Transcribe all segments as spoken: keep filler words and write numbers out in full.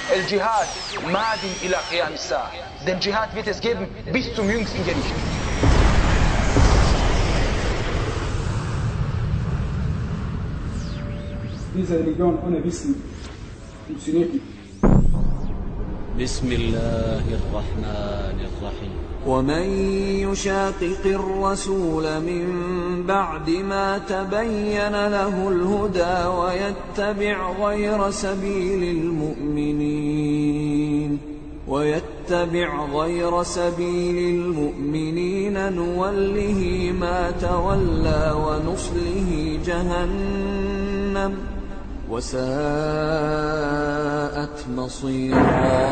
El-Jihad madin ila qiyam as-sa'a. Den Dschihad wird es geben bis zum jüngsten Gericht. Diese Religion ohne Wissen funktioniert nicht. بسم الله الرحمن الرحيم ومن يشاقق الرسول من بعد ما تبين له الهدى ويتبع غير سبيل المؤمنين ويتبع غير سبيل المؤمنين نوله ما تولى ونصله جهنم وساءت مصيرا.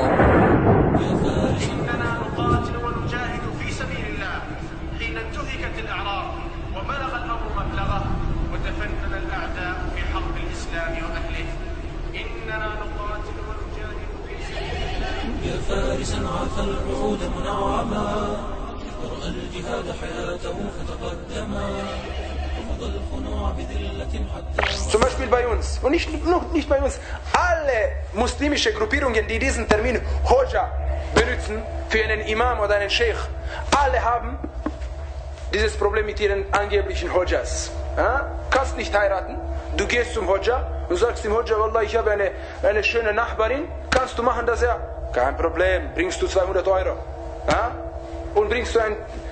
إننا نقاتل ونجاهد في سبيل الله حين انتهكت الأعراض وبلغ الأمر مبلغه وتفنن الأعداء في حرب الإسلام وأهله. إننا نقاتل ونجاهد في سبيل الله. يا فارسا عفى العهود منعما ورأى الجهاد حياته فتقدما وفضى الخنوع بذلة حتى. Zum Beispiel bei uns, und nicht, nicht bei uns, alle muslimische Gruppierungen, die diesen Termin Hoja benutzen, für einen Imam oder einen Sheikh, alle haben dieses Problem mit ihren angeblichen Hojas. Ja? Kannst nicht heiraten, du gehst zum Hoja und sagst dem Hoja, Wallah, ich habe eine, eine schöne Nachbarin, kannst du machen das ja? Kein Problem, bringst du zweihundert Euro. Ja? Und bringst du ein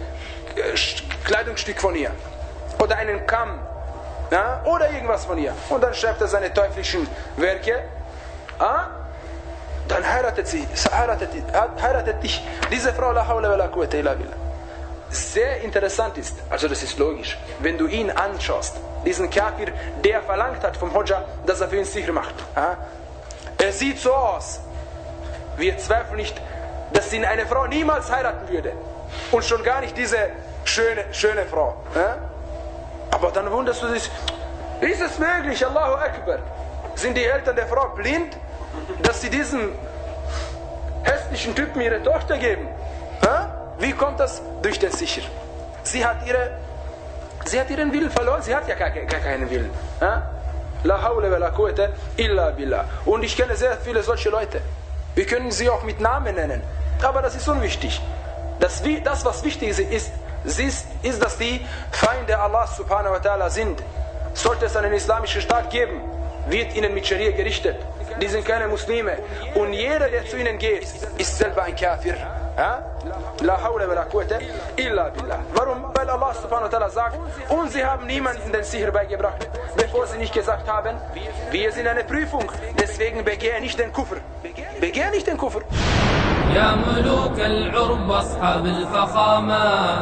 Kleidungsstück von ihr. Oder einen Kamm. Ja, oder irgendwas von ihr. Und dann schreibt er seine teuflischen Werke. Ah, dann heiratet sie, heiratet, heiratet dich diese Frau. La hawla wa la quwwata illa billah. Sehr interessant ist, also das ist logisch, wenn du ihn anschaust, diesen Kafir, der verlangt hat vom Hoja, dass er für ihn sicher macht. Ja? Er sieht so aus. Wir zweifeln nicht, dass ihn eine Frau niemals heiraten würde. Und schon gar nicht diese schöne, schöne Frau. Ja? Aber dann wunderst du dich, ist es möglich, Allahu Akbar, sind die Eltern der Frau blind, dass sie diesen hässlichen Typen ihre Tochter geben? Ha? Wie kommt das? Durch den Sicher. Sie hat, ihre, sie hat ihren Willen verloren, sie hat ja gar, gar keinen Willen. Ha? La hawla wa la quwwata illa billah. Und ich kenne sehr viele solche Leute. Wir können sie auch mit Namen nennen, aber das ist unwichtig. Das, das was wichtig ist, ist, ist, ist, dass die Feinde Allah subhanahu wa ta'ala sind. Sollte es einen islamischen Staat geben, wird ihnen mit Scharia gerichtet. Die sind keine Muslime. Und jeder, der zu ihnen geht, ist selber ein Kafir. Ja? La hawla wa la quwwata illa billah. Warum? Weil Allah subhanahu wa ta'ala sagt, und sie haben niemanden den Sicher beigebracht, bevor sie nicht gesagt haben, wir sind eine Prüfung, deswegen begehe nicht den Kufr. Begehe nicht den Kufr. يا ملوك العرب أصحاب الفخامة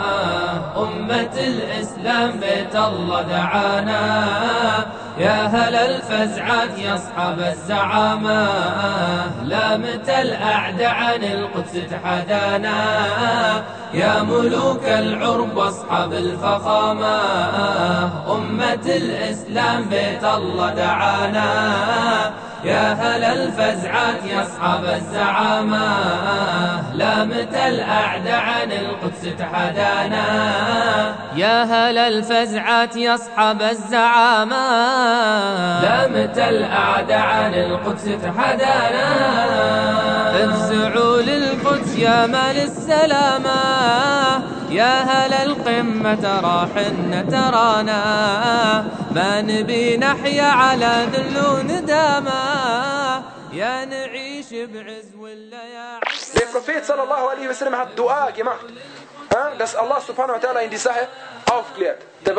أمة الإسلام بيت الله دعانا يا هل الفزعات يا أصحاب الزعامة لا متى الأعدى عن القدس تحدانا يا ملوك العرب أصحاب الفخامة أمة الإسلام بيت الله دعانا يا هل الفزعات يا أصحاب الزعامة لا متى الأعدى عن القدس تحدانا يا هل الفزعات يا أصحاب الزعامة لا متى الأعدى عن القدس تحدانا افزعوا للقدس يا مال السلامة يا هل القمة راحن ترانا ما نبي نحيا على ذل وندامة يا نعيش بعز ولا يا Der Prophet sallallahu alaihi wasallam hat Dua gemacht, dass Allah subhanahu wa ta'ala in die Sache aufklärt.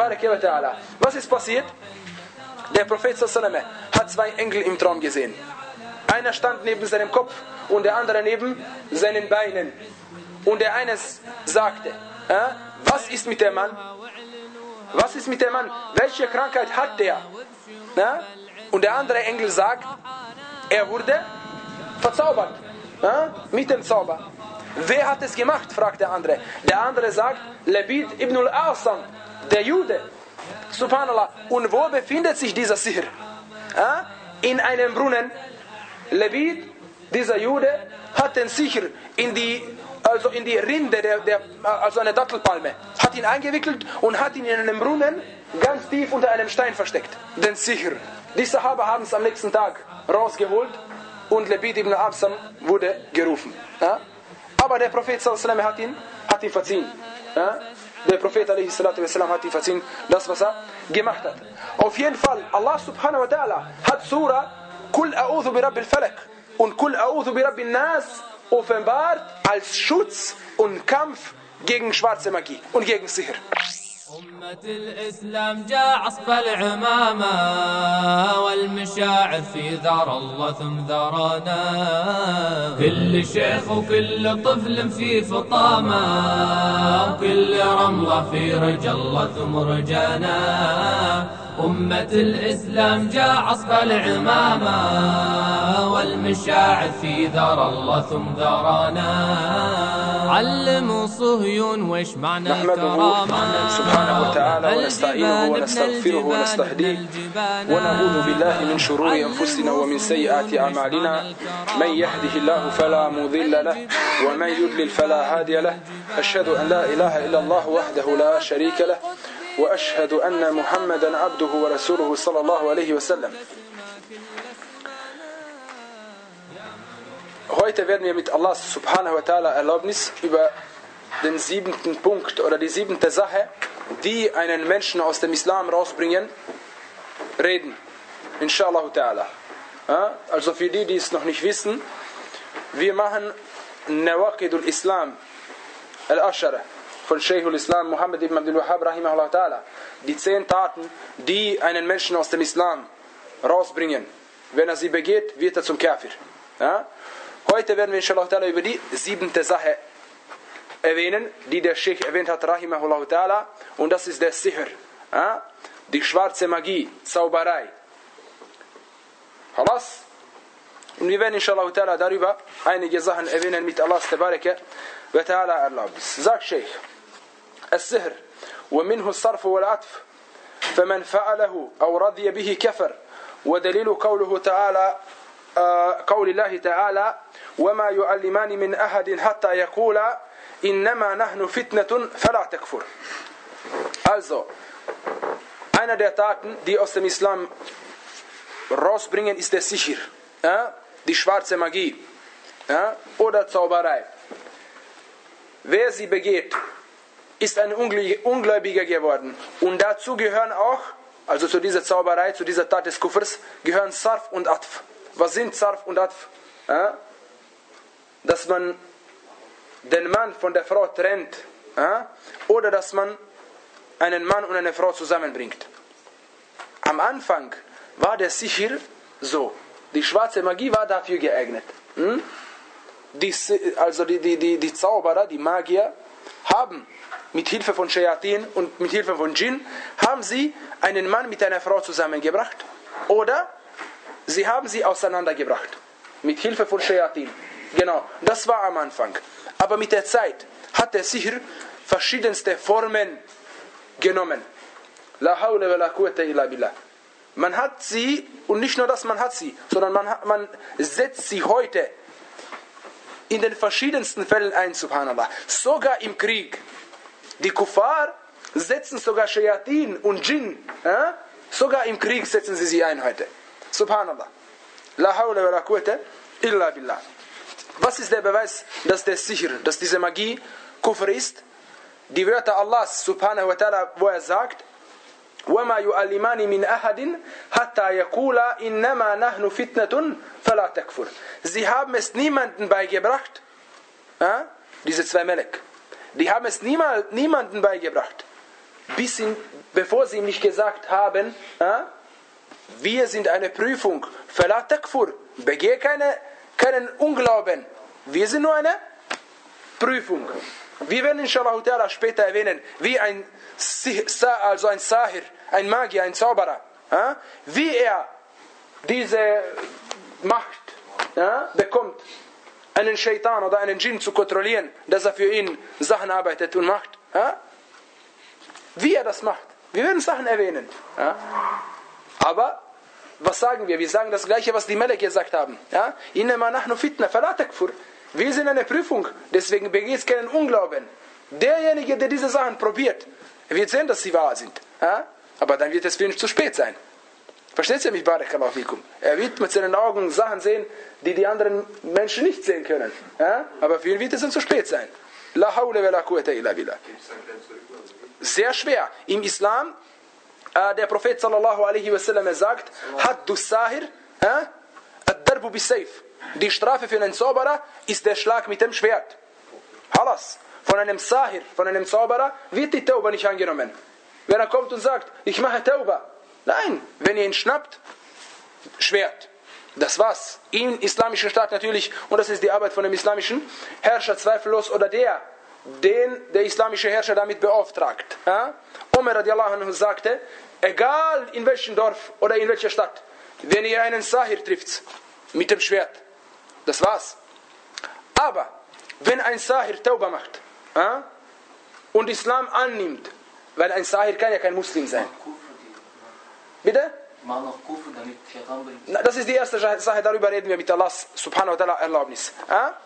Was ist passiert? Der Prophet sallallahu alaihi wasallam hat zwei Engel im Traum gesehen. Einer stand neben seinem Kopf und der andere neben seinen Beinen. Und der eine sagte, was ist mit dem Mann? Was ist mit dem Mann? Welche Krankheit hat der? Und der andere Engel sagt, er wurde verzaubert. Mit dem Zauber. Wer hat es gemacht? fragt der andere. Der andere sagt, Labid ibn al-Asam, der Jude. Subhanallah. Und wo befindet sich dieser Sihr? In einem Brunnen. Labid, dieser Jude, hat den Sihr in die, also in die Rinde, der, der, also eine Dattelpalme, hat ihn eingewickelt und hat ihn in einem Brunnen ganz tief unter einem Stein versteckt. Den Sihr. Die Sahaba haben es am nächsten Tag rausgeholt und Labid ibn Absam wurde gerufen. Ja? Aber der Prophet sallallahu alaihi wasallam hat ihn, hat ihn verziehen. Ja? Der Prophet alaihi salatu wasallam hat ihn verziehen, das was er gemacht hat. Auf jeden Fall, Allah subhanahu wa ta'ala hat Surah Kul a'udhu bi Rabbil Falak und Kul a'udhu bi Rabbin Nas offenbart als Schutz und Kampf gegen schwarze Magie und gegen Sihr. أمة الإسلام جاء عصف العمامة والمشاعر في ذرى الله ثم ذرانا كل شيخ وكل طفل في فطامة وكل رملة في رجا الله ثم رجانا أمة الإسلام جاء عصف العمامة والمشاعر في ذرى الله ثم ذرانا علموا صهيون وش معنى الكرامة سبحانه وتعالى ونستعينه ونستغفره ونستهديه ونعوذ بالله من شرور أنفسنا ومن سيئات أعمالنا من يهده الله فلا مضل له ومن يضلل فلا هادي له أشهد أن لا إله إلا الله وحده لا شريك له وأشهد أن محمدا عبده ورسوله صلى الله عليه وسلم. Heute werden wir mit Allah subhanahu wa ta'ala Erlaubnis über den siebenten Punkt oder die siebente Sache, die einen Menschen aus dem Islam rausbringen, reden. Inshallah ta'ala. Ja, also für die, die es noch nicht wissen, wir machen Nawaqidul Islam Al-Ashara von Shaykhul Islam Muhammad ibn Abdul Wahhab rahimahullah ta'ala. Die zehn Taten, die einen Menschen aus dem Islam rausbringen. Wenn er sie begeht, wird er zum Kafir. Ja? Heute werden wir inshallah ta'ala über die siebente Sache erwähnen, die der Sheikh erwähnt hat, rahimahullah ta'ala, und das ist der Sihr, ja? Die schwarze Magie, Zauberei. Halas? Und wir werden inshallah ta'ala darüber einige Sachen erwähnen mit Allahs Tabaraka wa ta'ala Erlaubnis. Sagt Sheikh, السحر ومنه الصرف والعطف فمن فعله أو رضي به كفر ودليل قوله تعالى قول الله تعالى وما يعلمان من أحد حتى يقولا إنما نحن فتنة فلا تكفر. Also, einer der Taten, die aus dem Islam rausbringen, ist der Sihr, ja? Die schwarze Magie, ja? Oder Zauberei. Wer sie begeht, ist ein Ungläubiger geworden. Und dazu gehören auch, also zu dieser Zauberei, zu dieser Tat des Kufrs, gehören Sarf und Atf. Was sind Sarf und Atf? Ja? Dass man den Mann von der Frau trennt. Ja? Oder dass man einen Mann und eine Frau zusammenbringt. Am Anfang war der Sihr so. Die schwarze Magie war dafür geeignet. Hm? Die, also die, die, die, die Zauberer, die Magier, haben mit Hilfe von Shayatin und mit Hilfe von Djinn, haben sie einen Mann mit einer Frau zusammengebracht. Oder sie haben sie auseinandergebracht. Mit Hilfe von Shayatin. Genau, das war am Anfang. Aber mit der Zeit hat der Sihr verschiedenste Formen genommen. La hawla wa la quwwata illa billah. Man hat sie, und nicht nur das, man hat sie, sondern man, hat, man setzt sie heute in den verschiedensten Fällen ein, subhanallah. Sogar im Krieg. Die Kuffar setzen sogar Shayatin und Djinn. Äh? Sogar im Krieg setzen sie sie ein heute. Subhanallah. La hawla wa la quwwata illa billah. Was ist der Beweis, dass der Sihr, dass diese Magie Kufr ist? Die Wörter Allahs subhanahu wa ta'ala, wo er sagt, وَمَا يُعَلِّمَانِ مِنْ أَحَدٍ حَتَّى يَقُولَا إِنَّمَا نَحْنُ فِتْنَةٌ فَلَا تَكْفُرْ. Sie haben es niemandem beigebracht, äh, diese zwei Melek, die haben es niemals, niemandem beigebracht, bis ihn, bevor sie ihm nicht gesagt haben, äh, wir sind eine Prüfung, فَلَا تَكْفُرْ, begeh keine, keinen Unglauben, wir sind nur eine Prüfung. Wir werden inshallah später erwähnen, wie ein, also ein Sahir, ein Magier, ein Zauberer, ja, wie er diese Macht, ja, bekommt, einen Shaitan oder einen Djinn zu kontrollieren, dass er für ihn Sachen arbeitet und macht. Ja. Wie er das macht. Wir werden Sachen erwähnen. Ja. Aber was sagen wir? Wir sagen das Gleiche, was die Melek gesagt haben. Ja. Innama nahnu fitna fala takfur. Wir sind eine Prüfung, deswegen begeht es keinen Unglauben. Derjenige, der diese Sachen probiert, wird sehen, dass sie wahr sind. Ja? Aber dann wird es für ihn zu spät sein. Versteht ihr mich, Barakallahu fikum? Er wird mit seinen Augen Sachen sehen, die die anderen Menschen nicht sehen können. Ja? Aber für ihn wird es dann zu spät sein. La hawla wa la quwwata illa billah. Sehr schwer. Im Islam, äh, der Prophet sallallahu alaihi wasallam sagt, Haddu Sahir, äh, ad-darbu bis-sayf. Die Strafe für einen Zauberer ist der Schlag mit dem Schwert. Halas. Von einem Sahir, von einem Zauberer, wird die Tauba nicht angenommen. Wenn er kommt und sagt, ich mache Tauba. Nein, wenn ihr ihn schnappt, Schwert. Das war's. Im islamischen Staat natürlich, und das ist die Arbeit von dem islamischen Herrscher zweifellos, oder der, den der islamische Herrscher damit beauftragt. Ja? Umar radiallahu anhu sagte, egal in welchem Dorf oder in welcher Stadt, wenn ihr einen Sahir trifft, mit dem Schwert, das war's. Aber, wenn ein Sahir Tauba macht, ja, und Islam annimmt, weil ein Sahir kann ja kein Muslim sein. Bitte? Das ist die erste Sache, darüber reden wir mit Allah subhanahu wa ta'ala Erlaubnis. Ja?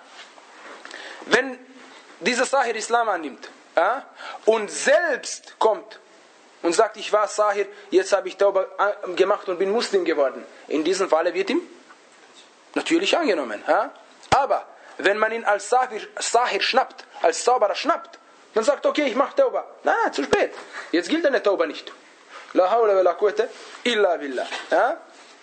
Wenn dieser Sahir Islam annimmt, ja, und selbst kommt und sagt, ich war Sahir, jetzt habe ich Tauba gemacht und bin Muslim geworden, in diesem Falle wird ihm natürlich angenommen. Ja? Aber wenn man ihn als Sahir, Sahir schnappt, als Zauberer schnappt, dann sagt, okay, ich mache Tauba. Nein, zu spät. Jetzt gilt eine Tauba nicht. La hawla wa la quwwata illa billah. Ja?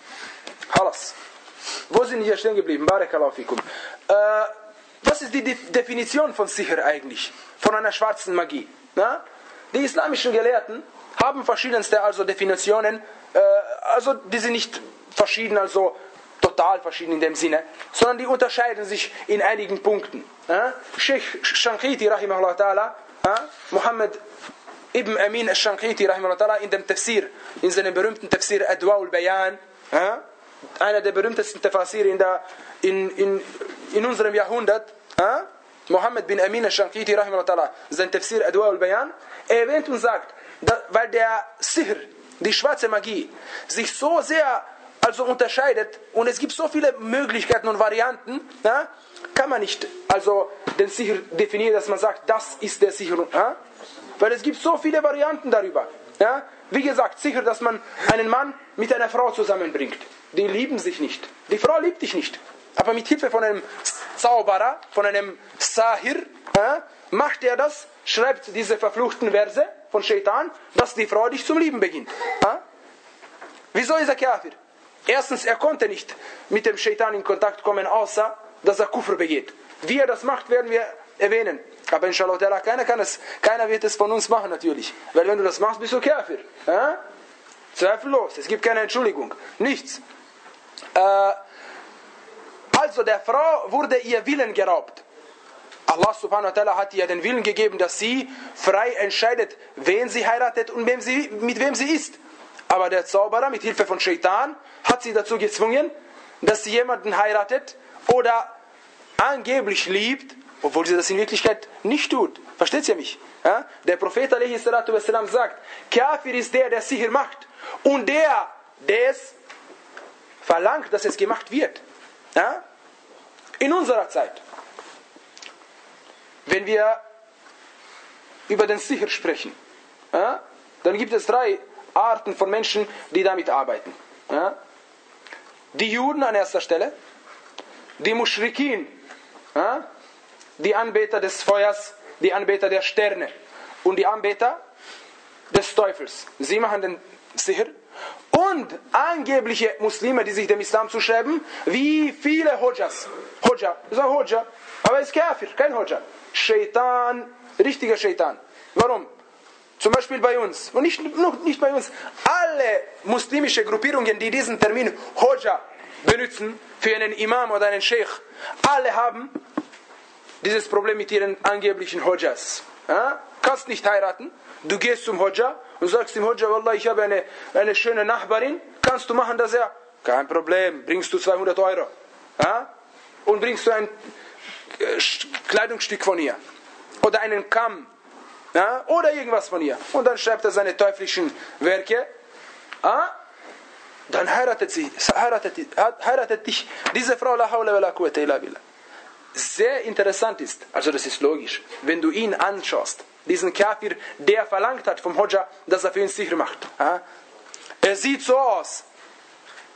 Halas. Wo sind wir hier stehen geblieben? Barakallahu fikum. Äh, was ist die De- Definition von Sihr eigentlich? Von einer schwarzen Magie. Ja? Die islamischen Gelehrten haben verschiedenste also Definitionen, äh, also die sind nicht verschieden, also total verschieden in dem Sinne, sondern die unterscheiden sich in einigen Punkten. Ja? Sheikh Shanqiti rahimahullah ta'ala, ja? Muhammad Ibn Amin al-Shanqiti rahimahullah ta'ala in dem Tafsir, in seinem berühmten Tafsir Adwa al-Bayan, ja? Einer der berühmtesten Tafsir in, der, in, in, in unserem Jahrhundert, ja? Muhammad bin Amin al-Shanqiti rahimahullah ta'ala, sein Tafsir Adwa al-Bayan, er erwähnt und sagt, da, weil der Sihr, die schwarze Magie, sich so sehr also unterscheidet und es gibt so viele Möglichkeiten und Varianten, ja, kann man nicht also den Sihr definieren, dass man sagt, das ist der Sihr. Ja? Weil es gibt so viele Varianten darüber. Ja? Wie gesagt, sicher, dass man einen Mann mit einer Frau zusammenbringt. Die lieben sich nicht. Die Frau liebt dich nicht. Aber mit Hilfe von einem Zauberer, von einem Sahir, ja, macht er das, schreibt diese verfluchten Verse von Shaitan, dass die Frau dich zum Lieben beginnt. Ja? Wieso ist er Kafir? Erstens, er konnte nicht mit dem Shaitan in Kontakt kommen, außer dass er Kufr begeht. Wie er das macht, werden wir erwähnen. Aber inshallah, keiner kann es, keiner wird es von uns machen natürlich. Weil wenn du das machst, bist du Kafir. Ja? Zweifellos, es gibt keine Entschuldigung. Nichts. Äh, also der Frau wurde ihr Willen geraubt. Allah subhanahu wa ta'ala hat ihr den Willen gegeben, dass sie frei entscheidet, wen sie heiratet und wem sie, mit wem sie ist. Aber der Zauberer mit Hilfe von Shaitan hat sie dazu gezwungen, dass sie jemanden heiratet oder angeblich liebt, obwohl sie das in Wirklichkeit nicht tut. Versteht ihr mich? Ja? Der Prophet alaihi salatu wassalam sagt, Kafir ist der, der Sihr macht und der, der es verlangt, dass es gemacht wird. Ja? In unserer Zeit, wenn wir über den Sihr sprechen, ja, dann gibt es drei Arten von Menschen, die damit arbeiten. Ja? Die Juden an erster Stelle, die Muschrikin, ja? Die Anbeter des Feuers, die Anbeter der Sterne und die Anbeter des Teufels. Sie machen den Sihr. Und angebliche Muslime, die sich dem Islam zuschreiben, wie viele Hodjas. Hodja, ist ein Hodja, aber ist Kafir, kein Hodja. Shaitan, richtiger Shaitan. Warum? Zum Beispiel bei uns, und nicht, nicht bei uns, alle muslimische Gruppierungen, die diesen Termin Hodja benutzen, für einen Imam oder einen Sheikh, alle haben dieses Problem mit ihren angeblichen Hodjas. Ja? Kannst nicht heiraten, du gehst zum Hodja und sagst dem Hodja, Wallah, ich habe eine, eine schöne Nachbarin, kannst du machen, dass er, kein Problem, bringst du zweihundert Euro. Ja? Und bringst du ein äh, Kleidungsstück von ihr. Oder einen Kamm. Ja? Oder irgendwas von ihr. Und dann schreibt er seine teuflischen Werke. Ja? Dann heiratet sie, heiratet, heiratet dich diese Frau, la hawla wa la quwwata illa billah. Sehr interessant ist, also das ist logisch, wenn du ihn anschaust, diesen Kafir, der verlangt hat vom Hodja, dass er für ihn Sihr macht. Ja? Er sieht so aus,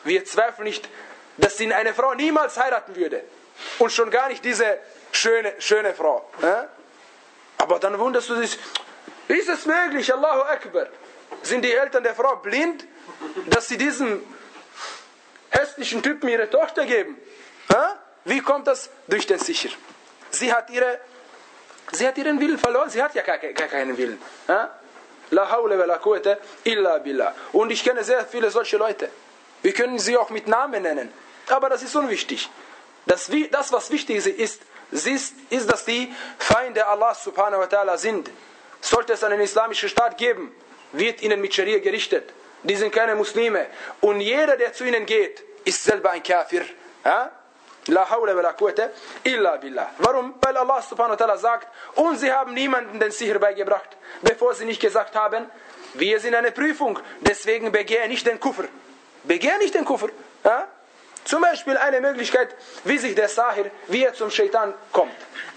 wir zweifeln nicht, dass sie eine Frau niemals heiraten würde. Und schon gar nicht diese schöne, schöne Frau. Ja? Aber dann wunderst du dich, ist es möglich, Allahu Akbar, sind die Eltern der Frau blind, dass sie diesem hässlichen Typen ihre Tochter geben? Ja? Wie kommt das? Durch den Sicher. Sie hat, ihre, sie hat ihren Willen verloren, sie hat ja gar, gar keinen Willen. Ja? La hawla wa la quwwata illa billah. Und ich kenne sehr viele solche Leute. Wir können sie auch mit Namen nennen. Aber das ist unwichtig. Das, das was wichtig ist, ist, ist, dass die Feinde Allah subhanahu wa ta'ala sind. Sollte es einen islamischen Staat geben, wird ihnen mit Scharia gerichtet. Die sind keine Muslime. Und jeder, der zu ihnen geht, ist selber ein Kafir. Ja? La hawla wa la quwwata illa billah. Warum? Weil Allah subhanahu wa ta'ala sagt, und sie haben niemanden den Sicher beigebracht, bevor sie nicht gesagt haben, wir sind eine Prüfung, deswegen begehe nicht den Kufr. Begehe nicht den Kufr. Ja? Zum Beispiel eine Möglichkeit, wie sich der Sahir, wie er zum Shaitan kommt.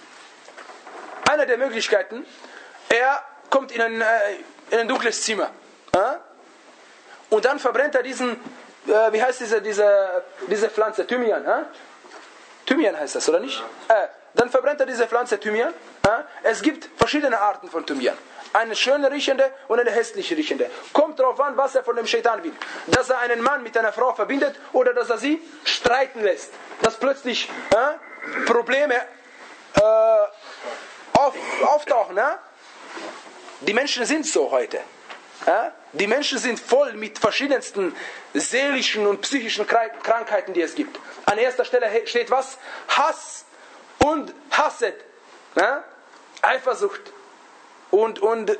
Eine der Möglichkeiten, er kommt in ein, in ein dunkles Zimmer. Ja? Und dann verbrennt er diesen, äh, wie heißt diese, diese, diese Pflanze, Thymian. Ja? Thymian heißt das, oder nicht? Äh, dann verbrennt er diese Pflanze Thymian. Ja? Es gibt verschiedene Arten von Thymian. Eine schöne riechende und eine hässliche riechende. Kommt darauf an, was er von dem Shaitan will. Dass er einen Mann mit einer Frau verbindet oder dass er sie streiten lässt. Dass plötzlich äh, Probleme äh, auf, auftauchen. Äh? Die Menschen sind so heute. Äh? Die Menschen sind voll mit verschiedensten seelischen und psychischen Krankheiten, die es gibt. An erster Stelle steht was? Hass und Hasset. Äh? Eifersucht. Und, und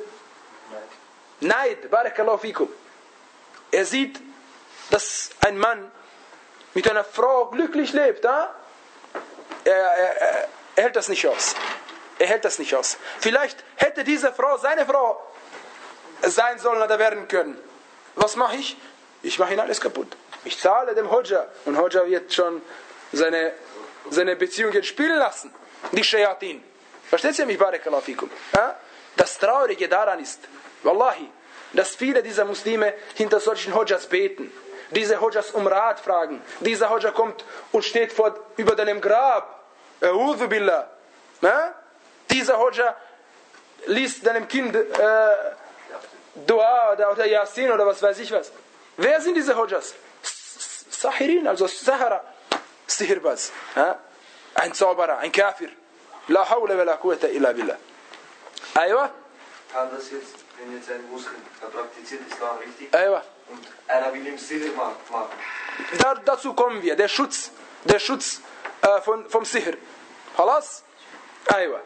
Neid, Barakallahu fikum. Er sieht, dass ein Mann mit einer Frau glücklich lebt. Ja? Er, er, er, er hält das nicht aus. Er hält das nicht aus. Vielleicht hätte diese Frau seine Frau sein sollen oder werden können. Was mache ich? Ich mache ihn alles kaputt. Ich zahle dem Hodja. Und Hodja wird schon seine, seine Beziehung jetzt spielen lassen. Die Shayatin. Versteht ihr mich? Barakallahu fikum. Ja? Das Traurige daran ist, Wallahi, dass viele dieser Muslime hinter solchen Hodjas beten. Diese Hodjas um Rat fragen. Dieser Hodja kommt und steht vor, über deinem Grab. A'udhu billah. Ja? Dieser Hodja liest deinem Kind äh, Dua oder, oder Yasin oder was weiß ich was. Wer sind diese Hodjas? Sahirin, also Sahara. Sihirbaz. Ja? Ein Zauberer, ein Kafir. La hawla wa la quwwata illa billah. Aywa. Kann das jetzt, wenn jetzt ein Muslim, er praktiziert Islam richtig, Aywa. und einer will ihm Sihr machen. Da, dazu kommen wir, der Schutz, der Schutz äh, von, vom Sihr. Halas? Aywa.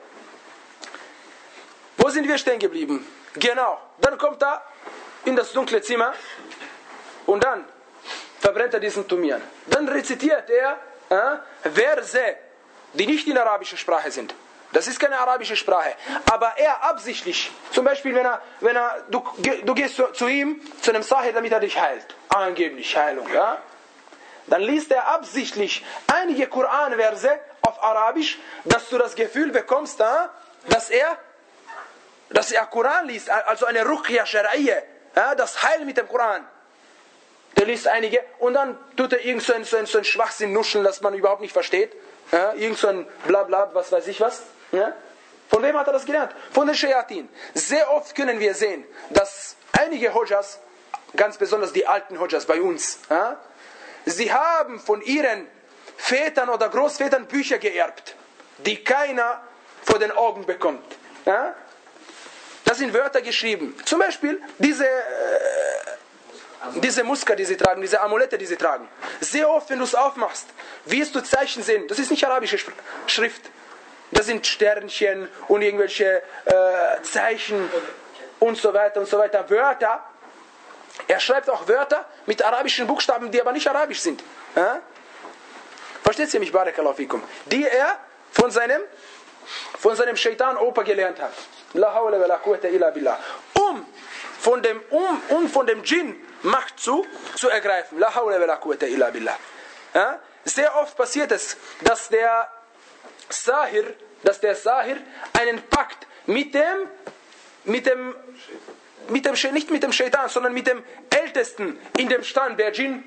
Wo sind wir stehen geblieben? Genau. Dann kommt er in das dunkle Zimmer und dann verbrennt er diesen Thymian. Dann rezitiert er äh, Verse, die nicht in arabischer Sprache sind. Das ist keine arabische Sprache. Aber er absichtlich, zum Beispiel, wenn er, wenn er, du, du gehst zu, zu ihm, zu einem Sahir, damit er dich heilt. Angeblich Heilung, ja. Dann liest er absichtlich einige Koranverse auf Arabisch, dass du das Gefühl bekommst, ja, dass er, dass er Koran liest, also eine Ruqya Shar'iyya, ja, das Heil mit dem Koran. Der liest einige und dann tut er irgend so ein, so ein, so ein Schwachsinn nuscheln, das man überhaupt nicht versteht. Ja, irgend so ein Blabla, was weiß ich was. Ja? Von wem hat er das gelernt? Von den Shayatin. Sehr oft können wir sehen, dass einige Hodjas, ganz besonders die alten Hodjas bei uns, ja, sie haben von ihren Vätern oder Großvätern Bücher geerbt, die keiner vor den Augen bekommt. Ja? Da sind Wörter geschrieben. Zum Beispiel diese, äh, diese Muska, die sie tragen, diese Amulette, die sie tragen. Sehr oft, wenn du es aufmachst, wirst du Zeichen sehen. Das ist nicht arabische Schrift. Das sind Sternchen und irgendwelche äh, Zeichen und so weiter und so weiter. Wörter. Er schreibt auch Wörter mit arabischen Buchstaben, die aber nicht arabisch sind. Ja? Versteht ihr mich, Barakallahu fikum? Die er von seinem, von seinem Shaitan-Opa gelernt hat. La hawla wa la quwwata illa billah. Um von dem, um, um von dem Djinn Macht zu, zu ergreifen. La hawla wa la quwwata illa billah. Ja? Sehr oft passiert es, dass der Sahir, dass der Sahir einen Pakt mit dem, mit dem, mit dem, nicht mit dem Shaitan, sondern mit dem Ältesten in dem Stand der Djinn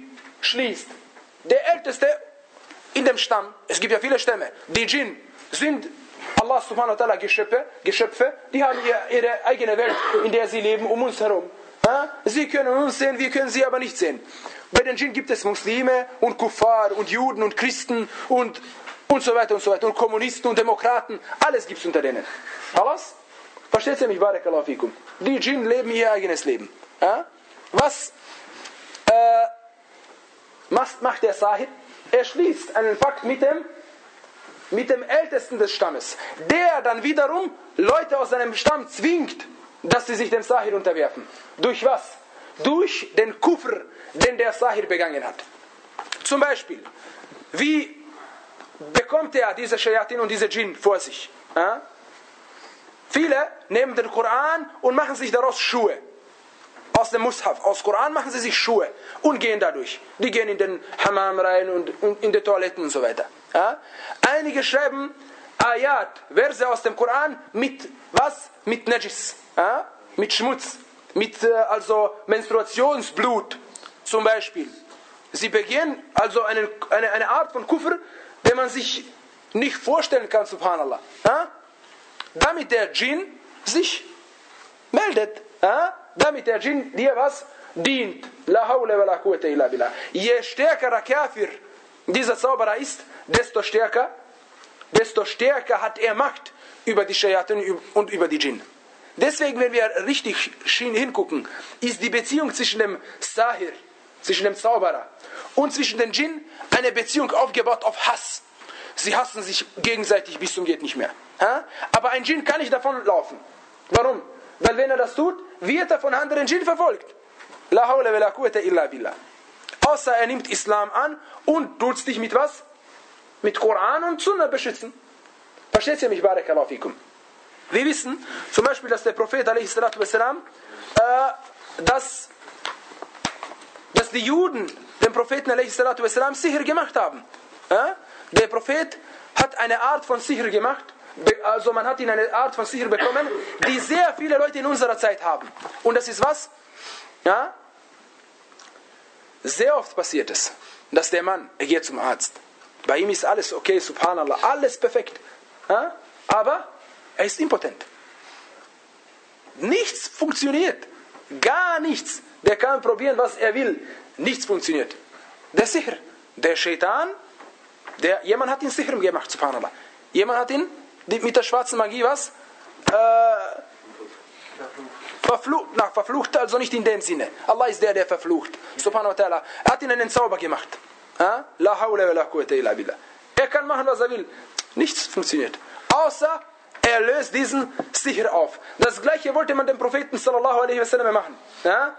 schließt, der Älteste in dem Stamm, es gibt ja viele Stämme, die Djinn sind Allah subhanahu wa ta'ala Geschöpfe, Geschöpfe, die haben ihre eigene Welt, in der sie leben, um uns herum. Sie können uns sehen, wir können sie aber nicht sehen. Bei den Djinn gibt es Muslime und Kuffar und Juden und Christen und, und so weiter und so weiter und Kommunisten und Demokraten, alles gibt es unter denen. Alles? Versteht ihr mich? Barakallahu fikum. Die Djinn leben ihr eigenes Leben. Was, äh, was macht der Sahir? Er schließt einen Pakt mit dem, mit dem Ältesten des Stammes, der dann wiederum Leute aus seinem Stamm zwingt, dass sie sich dem Sahir unterwerfen. Durch was? Durch den Kufr, den der Sahir begangen hat. Zum Beispiel, wie bekommt er diese Shayatin und diese Djinn vor sich? Ja? Viele nehmen den Koran und machen sich daraus Schuhe. Aus dem Mushaf, aus Koran machen sie sich Schuhe und gehen dadurch. Die gehen in den Hammam rein und, und in die Toiletten und so weiter. Ja? Einige schreiben Ayat, Verse aus dem Koran mit was? Mit Najis, ja? Mit Schmutz, mit äh, also Menstruationsblut zum Beispiel. Sie begehen also eine, eine, eine Art von Kufr, den man sich nicht vorstellen kann, subhanallah. Ja? Damit der Djinn sich meldet. Ja? Damit der Djinn dir was dient. La hawla wa la quwwata illa billah. Je stärker der Kafir dieser Zauberer ist, desto stärker, desto stärker hat er Macht über die Shayatin und über die Djinn. Deswegen, wenn wir richtig hingucken, ist die Beziehung zwischen dem Sahir, zwischen dem Zauberer und zwischen den Djinn eine Beziehung aufgebaut auf Hass. Sie hassen sich gegenseitig bis zum geht nicht mehr. Aber ein Djinn kann nicht davon laufen. Warum? Weil wenn er das tut, wird er von anderen Djinn verfolgt. La hawla wa la quwwata illa billah. Außer er nimmt Islam an und tut dich mit was? Mit Koran und Sunna beschützen. Versteht ihr mich? Barakallahu fikum. Wir wissen zum Beispiel, dass der Prophet a.s. äh, dass, dass die Juden dem Propheten a.s. Sihr gemacht haben. Äh? Der Prophet hat eine Art von Sihr gemacht, also man hat ihn eine Art von Sihr bekommen, die sehr viele Leute in unserer Zeit haben. Und das ist was? Ja? Sehr oft passiert es, dass der Mann, er geht zum Arzt. Bei ihm ist alles okay, subhanallah, alles perfekt. Ja? Aber er ist impotent. Nichts funktioniert. Gar nichts. Der kann probieren, was er will. Nichts funktioniert. Der Sihr, der Shaitan, der, jemand hat ihn Sihr gemacht, subhanallah. Jemand hat ihn die, mit der schwarzen Magie was? Äh, verflucht, na, verflucht, also nicht in dem Sinne. Allah ist der, der verflucht. Subhanahu wa ta'ala. Er hat ihn einen Zauber gemacht. Ha? La hawla wa la quwwata illa billah. Er kann machen, was er will. Nichts funktioniert. Außer er löst diesen Sihr auf. Das gleiche wollte man dem Propheten sallallahu alaihi wasallam machen. Ja?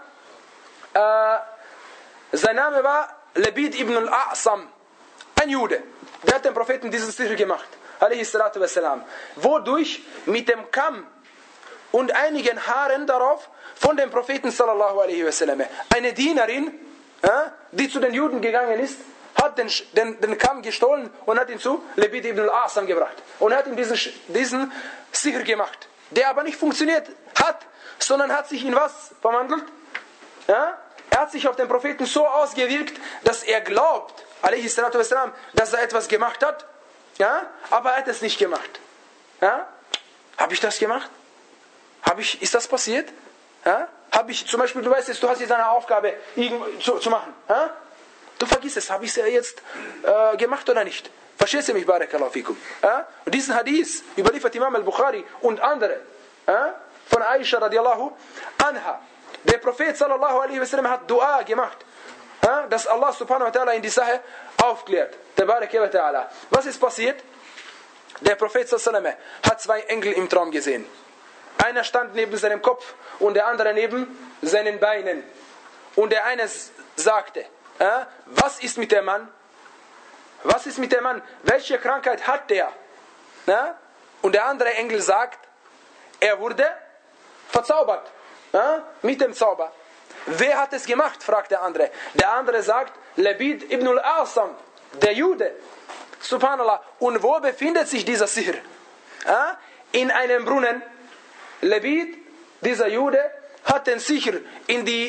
Äh, sein Name war Labid ibn al-A'sam. Ein Jude. Der hat dem Propheten diesen Sihr gemacht. Alaihi salatu wassalam. Wodurch mit dem Kamm und einigen Haaren darauf von dem Propheten sallallahu alaihi wasallam eine Dienerin, ja, die zu den Juden gegangen ist, hat den, den, den Kamm gestohlen und hat ihn zu Labid ibn al-A'sam gebracht. Und hat ihm diesen, diesen Sihr gemacht. Der aber nicht funktioniert hat, sondern hat sich in was verwandelt? Ja? Er hat sich auf den Propheten so ausgewirkt, dass er glaubt, alaihi salatu wassalam, dass er etwas gemacht hat, ja? Aber er hat es nicht gemacht. Ja? Habe ich das gemacht? Habe ich, ist das passiert? Ja? Habe ich, zum Beispiel, du weißt jetzt, du hast jetzt eine Aufgabe zu, zu machen. Ja? Du vergisst es, habe ich es ja jetzt äh, gemacht oder nicht? Verstehst du mich, barakallahu fikum? Ja? Und diesen Hadith überliefert Imam al-Bukhari und andere, ja? Von Aisha radiallahu anha. Der Prophet sallallahu alaihi wasallam hat Dua gemacht, ja? Dass Allah subhanahu wa ta'ala in die Sache aufklärt. Tabaraka wa ta'ala. Was ist passiert? Der Prophet sallallahu alaihi wasallam hat zwei Engel im Traum gesehen. Einer stand neben seinem Kopf und der andere neben seinen Beinen. Und der eine sagte, äh, was ist mit dem Mann? Was ist mit dem Mann? Welche Krankheit hat der? Äh? Und der andere Engel sagt, er wurde verzaubert. Äh? Mit dem Zauber. Wer hat es gemacht? Fragt der andere. Der andere sagt, Labid ibn al-A'sam, der Jude. Subhanallah. Und wo befindet sich dieser Sihr? Äh? In einem Brunnen. Labid, dieser Jude, hat den Sihr in die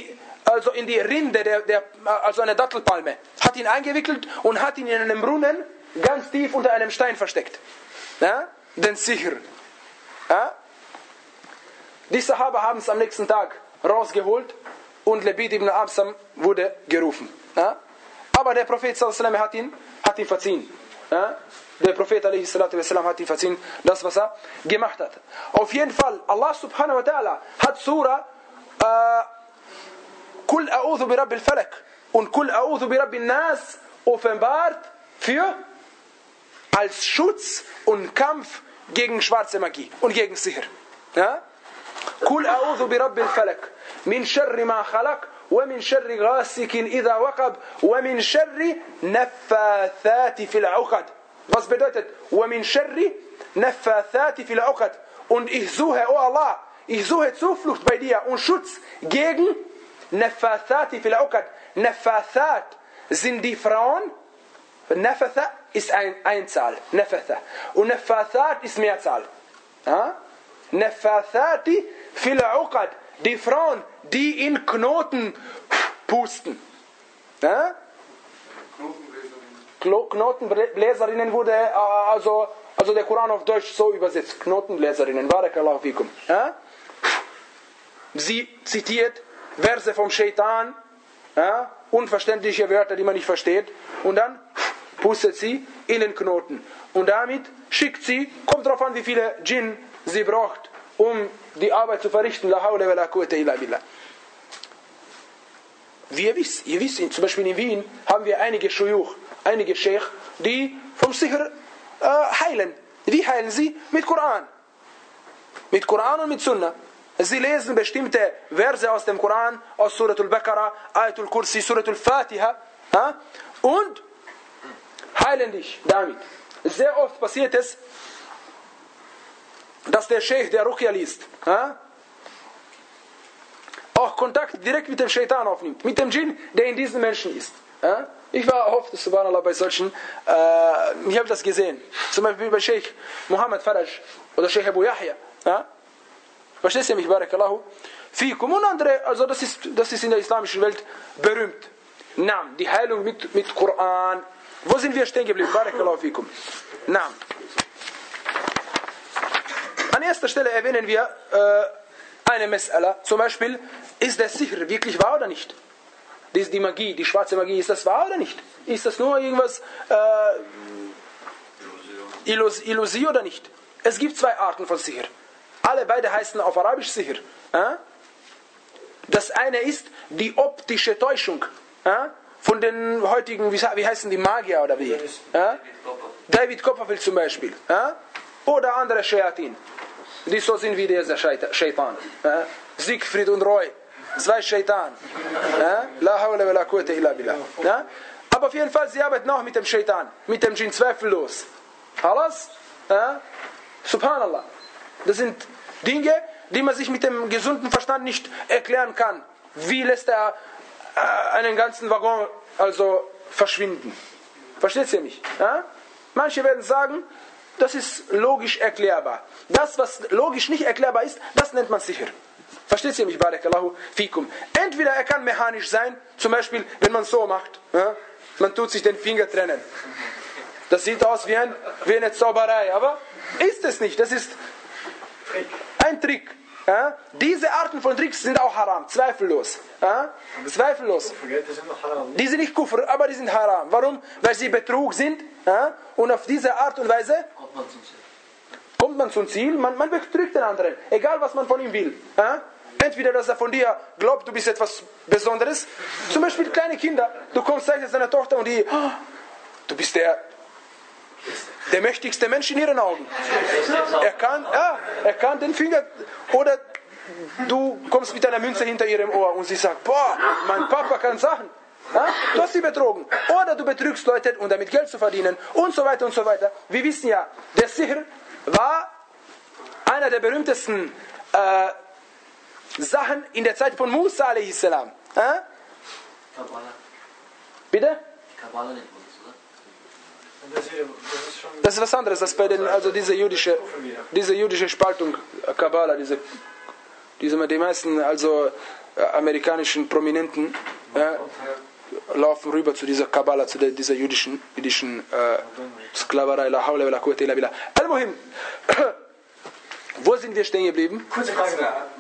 also in die Rinde, der, der, also eine Dattelpalme, hat ihn eingewickelt und hat ihn in einem Brunnen ganz tief unter einem Stein versteckt. Ja? Den Sihr. Ja? Die Sahaba haben es am nächsten Tag rausgeholt und Labid ibn Absam wurde gerufen. Ja? Aber der Prophet sallallahu alaihi wasallam hat ihn, hat ihn verziehen. Ja? Der Prophet alaihi salatu wasallam hat ihn verziehen, das was er gemacht hat. Auf jeden Fall, Allah subhanahu wa ta'ala hat Surah äh, Kul a'udhu bi Rabbil Falak und Kul a'udhu bi Rabbin Nas offenbart für als Schutz und Kampf gegen schwarze Magie und gegen Sihr. Ja? Kul a'udhu bi Rabbil Falak min sharri ma khalaq wa min sharri ghasikin idha waqab wa min sharri naffathati fil 'uqad. Was bedeutet wa min sharri naffathati fil 'uqad? Und ich suche, oh Allah, ich suche Zuflucht bei dir und Schutz gegen Naffathati fil 'uqad. Naffathat sind die Frauen. Naffatha ist ein Einzahl. Naffatha. Und Naffathat ist Mehrzahl. Ja? Naffathati fil 'uqad. Die Frauen, die in Knoten pusten. Ja? Knotenbläserinnen wurde also, also der Koran auf Deutsch so übersetzt. Knotenbläserinnen. Barakallahu fikum. Ja? Sie zitiert Verse vom Shaitan, ja? Unverständliche Wörter, die man nicht versteht. Und dann pustet sie in den Knoten. Und damit schickt sie, kommt darauf an, wie viele Djinn sie braucht, um die Arbeit zu verrichten. La hawla wa la quwwata illa billah. Wie ihr wisst, ihr wisst, zum Beispiel in Wien haben wir einige Shuyuch, einige Sheikh, die vom Sihr äh, heilen. Wie heilen sie? Mit Koran. Mit Koran und mit Sunnah. Sie lesen bestimmte Verse aus dem Koran, aus Surah al-Baqarah, Ayatul Kursi, Surah al-Fatiha, ja? Und heilen dich damit. Sehr oft passiert es, dass der Sheikh, der Ruqya liest, ja? auch Kontakt direkt mit dem Shaitan aufnimmt, mit dem Djinn, der in diesen Menschen ist. Ja? Ich war oft, subhanallah, bei solchen, äh, ich habe das gesehen, zum Beispiel bei Sheikh Muhammad Faraj oder Sheikh Abu Yahya. Ja? Verstehst du mich, barakallahu fikum? Und andere, also das ist, das ist in der islamischen Welt berühmt. Naam, die Heilung mit, mit Koran. Wo sind wir stehen geblieben? Barakallahu fikum. Naam. An erster Stelle erwähnen wir äh, eine Mas'ala. Zum Beispiel, ist der Sihr wirklich wahr oder nicht? Die, die Magie, die schwarze Magie, ist das wahr oder nicht? Ist das nur irgendwas äh, Illusion. Illusion oder nicht? Es gibt zwei Arten von Sihr. Alle beide heißen auf Arabisch Sihr. Das eine ist die optische Täuschung von den heutigen, wie heißen die, Magier oder wie? David Copperfield zum Beispiel. Oder andere Shayatin, die so sind wie dieser Shaitan. Siegfried und Roy. Zwei Shaitan. La hawla wa la quwwata illa billah. Aber auf jeden Fall, sie arbeiten auch mit dem Shaitan, mit dem Djinn zweifellos. Alles? Subhanallah. Das sind Dinge, die man sich mit dem gesunden Verstand nicht erklären kann. Wie lässt er äh, einen ganzen Waggon also verschwinden? Versteht ihr mich? Ja? Manche werden sagen, das ist logisch erklärbar. Das, was logisch nicht erklärbar ist, das nennt man Sihr. Versteht ihr mich? Barakallahu fikum. Entweder er kann mechanisch sein, zum Beispiel, wenn man so macht. Ja? Man tut sich den Finger trennen. Das sieht aus wie, ein, wie eine Zauberei, aber ist es nicht. Das ist ein Trick. Ja? Diese Arten von Tricks sind auch haram, zweifellos. Ja? Zweifellos. Die sind nicht Kufr, aber die sind haram. Warum? Weil sie Betrug sind. Ja? Und auf diese Art und Weise kommt man zum Ziel. Man, man betrügt den anderen, egal was man von ihm will. Ja? Entweder, dass er von dir glaubt, du bist etwas Besonderes. Zum Beispiel kleine Kinder. Du kommst, zeigst deiner Tochter und die, oh, du bist der Der mächtigste Mensch in ihren Augen. Er kann, ja, er kann den Finger, oder du kommst mit einer Münze hinter ihrem Ohr und sie sagt, boah, mein Papa kann Sachen. Ja? Du hast sie betrogen. Oder du betrügst Leute, um damit Geld zu verdienen und so weiter und so weiter. Wir wissen ja, der Sihr war einer der berühmtesten äh, Sachen in der Zeit von Musa alaihi salam. Ja? Bitte? Kabbala nicht. Das ist was anderes, das bei den, also diese jüdische, diese jüdische Spaltung, Kabbala, diese, diese, die meisten, also äh, amerikanischen Prominenten äh, laufen rüber zu dieser Kabbala, zu der, dieser jüdischen, jüdischen äh, Sklaverei. La hawla wa la quwwata illa billah. Al-Muhim, wo sind wir stehen geblieben? Kurze Frage.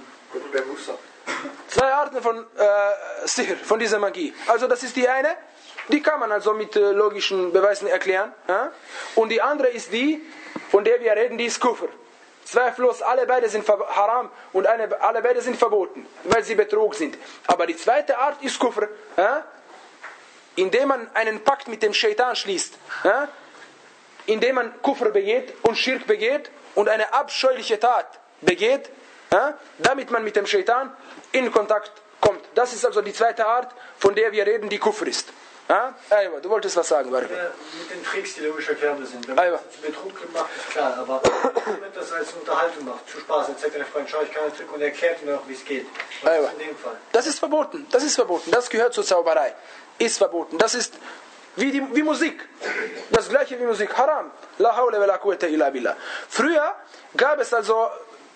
Zwei Arten von äh, Sihr, von dieser Magie. Also das ist die eine, die kann man also mit äh, logischen Beweisen erklären. Ja? Und die andere ist die, von der wir reden, die ist Kufr. Zweifellos, alle beide sind haram und eine, alle beide sind verboten, weil sie Betrug sind. Aber die zweite Art ist Kufr, ja? Indem man einen Pakt mit dem Shaitan schließt, ja? Indem man Kufr begeht und Schirk begeht und eine abscheuliche Tat begeht, ja? Damit man mit dem Shaitan in Kontakt kommt. Das ist also die zweite Art, von der wir reden, die Kufr ist. Ja? Aywa, du wolltest was sagen, Barak. Ja, mit den Tricks, die logisch erklärbar sind. Wenn man Aywa. das zu Betrug macht, ist klar. Aber wenn man das als Unterhaltung macht, zu Spaß, dann zeigt der Freund, schau, ich kann einen Trick und erklärt mir auch, wie es geht. Was Aywa. ist in dem Fall? Das ist verboten. Das ist verboten. Das gehört zur Zauberei. Ist verboten. Das ist wie, die, wie Musik. Das gleiche wie Musik. Haram. La hawla wa la quwwata illa billah. Früher gab es also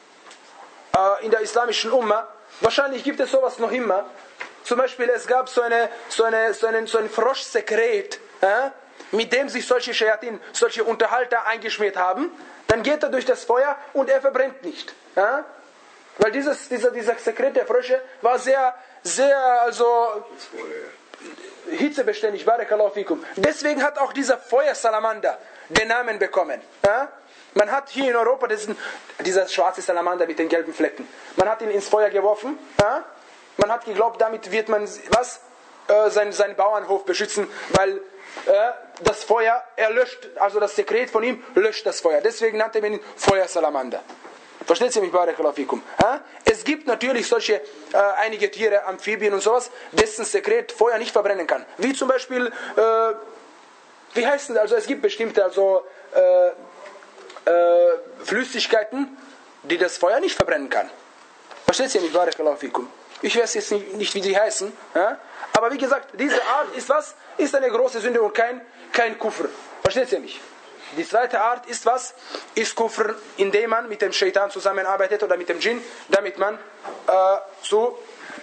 äh, in der islamischen Umma, wahrscheinlich gibt es sowas noch immer. Zum Beispiel, es gab so, eine, so, eine, so, einen, so ein Froschsekret, äh, mit dem sich solche Shayatin, solche Unterhalter eingeschmiert haben. Dann geht er durch das Feuer und er verbrennt nicht. Äh? Weil dieses, dieser, dieser Sekret der Frösche war sehr, sehr, also hitzebeständig. Barakallahu fikum. Deswegen hat auch dieser Feuersalamander den Namen bekommen. Äh? Man hat hier in Europa diesen, dieser schwarze Salamander mit den gelben Flecken. Man hat ihn ins Feuer geworfen. Äh? Man hat geglaubt, damit wird man was? Äh, seinen, seinen Bauernhof beschützen, weil äh, das Feuer, er löscht, also das Sekret von ihm löscht das Feuer. Deswegen nannte man ihn Feuersalamander. Versteht ihr mich, Barakallahu fikum? Äh? Es gibt natürlich solche, äh, einige Tiere, Amphibien und sowas, dessen Sekret Feuer nicht verbrennen kann. Wie zum Beispiel, äh, wie heißen das? Also es gibt bestimmte, also äh, äh, Flüssigkeiten, die das Feuer nicht verbrennen kann. Versteht ihr mich, Barakallahu fikum? Ich weiß jetzt nicht, nicht wie sie heißen. Ja? Aber wie gesagt, diese Art ist was? Ist eine große Sünde und kein, kein Kufr. Versteht ihr mich? Die zweite Art ist was? Ist Kufr, indem man mit dem Shaitan zusammenarbeitet oder mit dem Djinn, damit man äh, zu,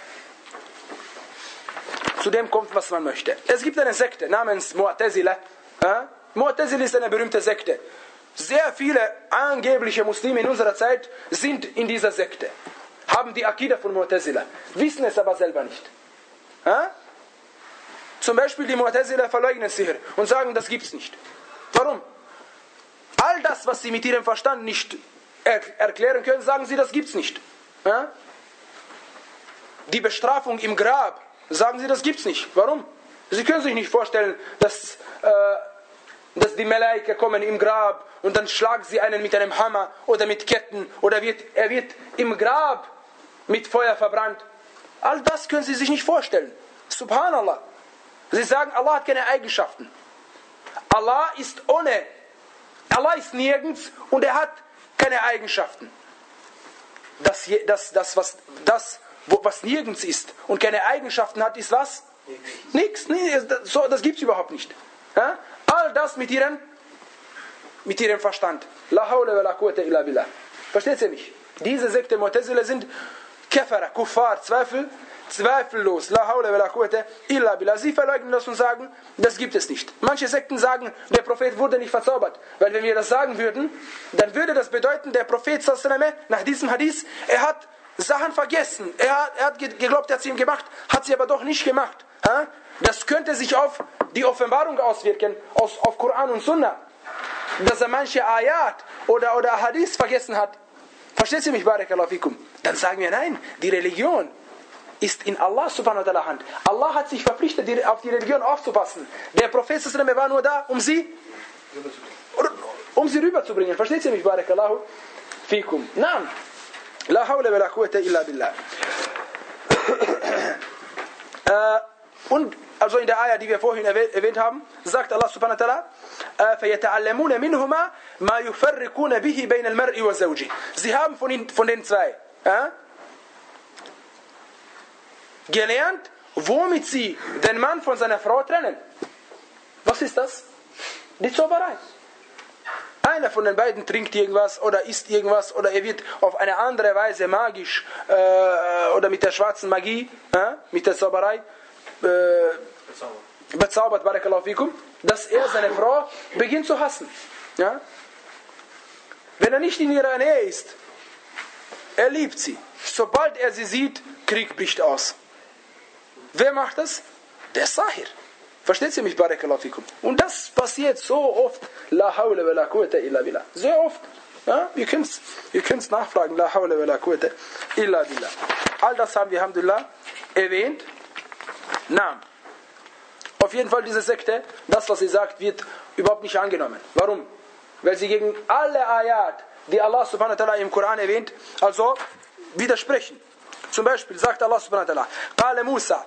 zu dem kommt, was man möchte. Es gibt eine Sekte namens Mu'tazila. Ja? Mu'tazila ist eine berühmte Sekte. Sehr viele angebliche Muslime in unserer Zeit sind in dieser Sekte. Haben die Akida von Mu'tazila, wissen es aber selber nicht. Ha? Zum Beispiel die Mu'tazila verleugnen Sihr und sagen, das gibt's nicht. Warum? All das, was sie mit ihrem Verstand nicht er erklären können, sagen sie, das gibt's nicht. Ha? Die Bestrafung im Grab, sagen sie, das gibt's nicht. Warum? Sie können sich nicht vorstellen, dass, äh, dass die Malaika kommen im Grab und dann schlagen sie einen mit einem Hammer oder mit Ketten oder wird, er wird im Grab mit Feuer verbrannt. All das können sie sich nicht vorstellen. Subhanallah. Sie sagen, Allah hat keine Eigenschaften. Allah ist ohne, Allah ist nirgends und er hat keine Eigenschaften. Das, das, das, was, das was nirgends ist und keine Eigenschaften hat, ist was? Nichts. Nichts. So, das gibt es überhaupt nicht. Ja? All das mit ihrem, mit ihrem Verstand. La hawla wa la quwwata illa billah. Versteht ihr mich? Diese Sekte Mu'tazila sind Kafara, Kuffar, Zweifel, zweifellos. La hawla wa la quwwata illa billah. Sie verleugnen das und sagen, das gibt es nicht. Manche Sekten sagen, der Prophet wurde nicht verzaubert. Weil wenn wir das sagen würden, dann würde das bedeuten, der Prophet nach diesem Hadith, er hat Sachen vergessen. Er hat, er hat geglaubt, er hat sie ihm gemacht, hat sie aber doch nicht gemacht. Das könnte sich auf die Offenbarung auswirken, auf, auf Koran und Sunna. Dass er manche Ayat oder, oder Hadith vergessen hat. Versteht ihr mich, Barakallahu fikum? Dann sagen wir, nein, die Religion ist in Allah subhanahu wa ta'ala Hand. Allah hat sich verpflichtet, die, auf die Religion aufzupassen. Der Prophet war nur da, um sie um sie rüberzubringen. Versteht ihr mich, Barakallahu fikum? Naam. La hawla wa la quwwata illa billah. äh, und also in der Ayah, die wir vorhin erwähnt haben, sagt Allah subhanahu wa ta'ala, فَيَتَعَلَّمُونَ مِنْهُمَا مَا يُفَرِّقُونَ بِهِ بَيْنَ الْمَرْءِ وَزَوْجِهِ. Sie haben von, ihn, von den zwei äh, gelernt, womit sie den Mann von seiner Frau trennen. Was ist das? Die Zauberei. einer von den beiden trinkt irgendwas oder isst irgendwas oder er wird auf eine andere Weise magisch äh, oder mit der schwarzen Magie, äh, mit der Zauberei äh, bezaubert, bezaubert barakallahu fikum, dass er seine Frau beginnt zu hassen. Ja? Wenn er nicht in ihrer Nähe ist, er liebt sie. Sobald er sie sieht, Krieg bricht aus. Wer macht das? Der Sahir. Versteht ihr mich, barakallahu fikum? Und das passiert so oft. La hawla wa la quwwata illa billah. Sehr oft. Ja? Ihr könnt es ihr könnt's nachfragen. La hawla wa la quwwata illa billah. All das haben wir, alhamdulillah, erwähnt. Na, auf jeden Fall diese Sekte, das, was sie sagt, wird überhaupt nicht angenommen. Warum? Weil sie gegen alle Ayat, die Allah subhanahu wa ta'ala im Koran erwähnt, also widersprechen. Zum Beispiel sagt Allah subhanahu wa ta'ala, قال موسى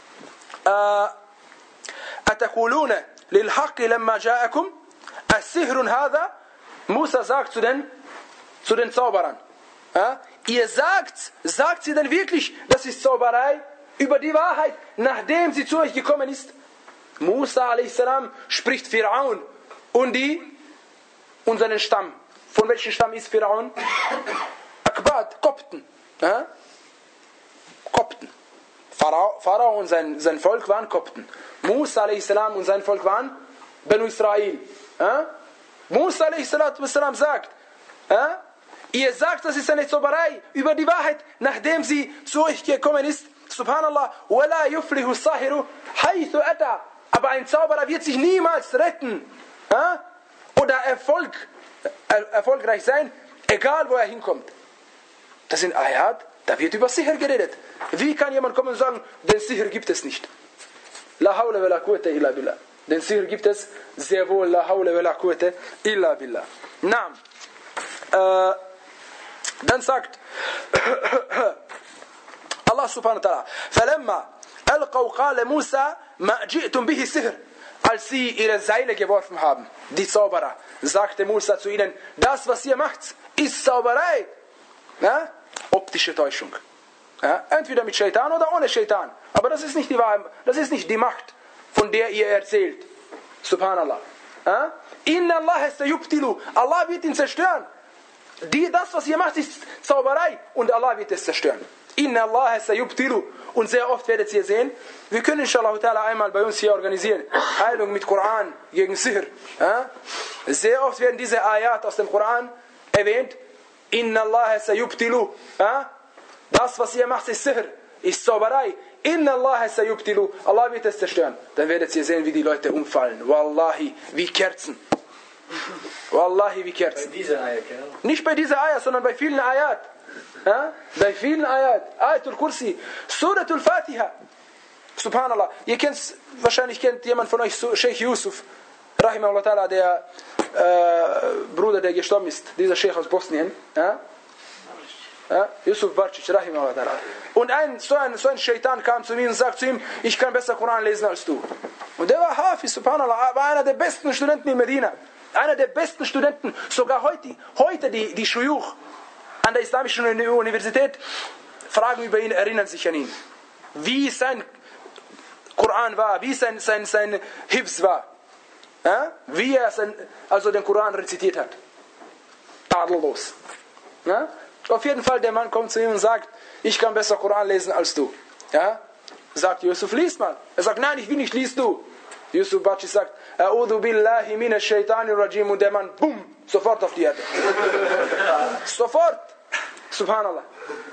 أتقولون للحق لما جاءكم السحر هذا. Musa sagt zu den, zu den Zauberern, ja, ihr sagt, sagt sie denn wirklich, das ist Zauberei über die Wahrheit, nachdem sie zu euch gekommen ist? Musa a s. spricht Pharaon und die und seinen Stamm. Von welchem Stamm ist Pharaon? Akbad, Kopten. Ja? Kopten. Pharao, Pharao und sein, sein Volk waren Kopten. Musa a s. und sein Volk waren Benu Israel. Ja? Musa a s. sagt, ja? Ihr sagt, das ist eine Zauberei über die Wahrheit, nachdem sie zu euch gekommen ist. Subhanallah. وَلَا يُفْلِهُ السَّاهِرُ حَيْثُ أَتَى. Aber ein Zauberer wird sich niemals retten, ja? Oder Erfolg, er, erfolgreich sein, egal wo er hinkommt. Das sind Ayat, da wird über Sihr geredet. Wie kann jemand kommen und sagen, den Sihr gibt es nicht? La hawla wa la quwwata illa billah. Den Sihr gibt es sehr wohl. La hawla wa la quwwata illa billah. Naam. Äh, dann sagt Allah subhanahu wa ta'ala, فَلَمَّا أَلْقَوْا قَالَ مُوسَى مَا جِئْتُمْ بِهِ سِحْرٍ. Als sie ihre Seile geworfen haben, die Zauberer, sagte Musa zu ihnen, das, was ihr macht, ist Zauberei. Ja? Optische Täuschung. Ja? Entweder mit Shaitan oder ohne Shaitan. Aber das ist nicht die Wahrheit, das ist nicht die Macht, von der ihr erzählt. Subhanallah. Ja? Inna Allah sayubtilu. Allah wird ihn zerstören. Die, das, was ihr macht, ist Zauberei und Allah wird es zerstören. Inna Allah sayubtilu. Und sehr oft werdet ihr sehen, wir können inshallah ta'ala einmal bei uns hier organisieren, Heilung mit Koran gegen Sihr. Ja? Sehr oft werden diese Ayat aus dem Koran erwähnt. Inna Allah sayubtilu. Ja? Das, was ihr macht, ist Sihr, ist Zauberei. Inna Allah sayubtilu. Allah wird es zerstören. Dann werdet ihr sehen, wie die Leute umfallen. Wallahi, wie Kerzen. Wallahi, wie Kerzen. Bei dieser Ayat, ja. Nicht bei dieser Ayat, sondern bei vielen Ayat. Ja? Bei vielen Ayat. Ayatul Kursi, Suratul Fatiha. Subhanallah. Ihr kennt, wahrscheinlich kennt jemand von euch Sheikh Yusuf, Rahimahullah ta'ala, der äh, Bruder, der gestorben ist. Dieser Sheikh aus Bosnien. Ja? Ja? Yusuf Barčić, Rahimahullah ta'ala. Und ein so, ein, so ein Shaitan kam zu mir und sagt zu ihm, ich kann besser Koran lesen als du. Und der war Hafiz, Subhanallah, war einer der besten Studenten in Medina. Einer der besten Studenten, sogar heute, heute die, die Shuyukh an der Islamischen Universität fragen über ihn, erinnern sich an ihn. Wie sein Koran war, wie sein, sein, sein Hifz war. Ja? Wie er sein, also den Koran rezitiert hat. Tadellos. Ja? Auf jeden Fall, der Mann kommt zu ihm und sagt, ich kann besser Koran lesen als du. Ja? Sagt Yusuf, lies mal. Er sagt, nein, ich will nicht, lies du. Yusuf Barčić sagt, A'udhu billahi minash shaitanir rajim, und der Mann, bumm, sofort auf die Erde. Sofort. Subhanallah.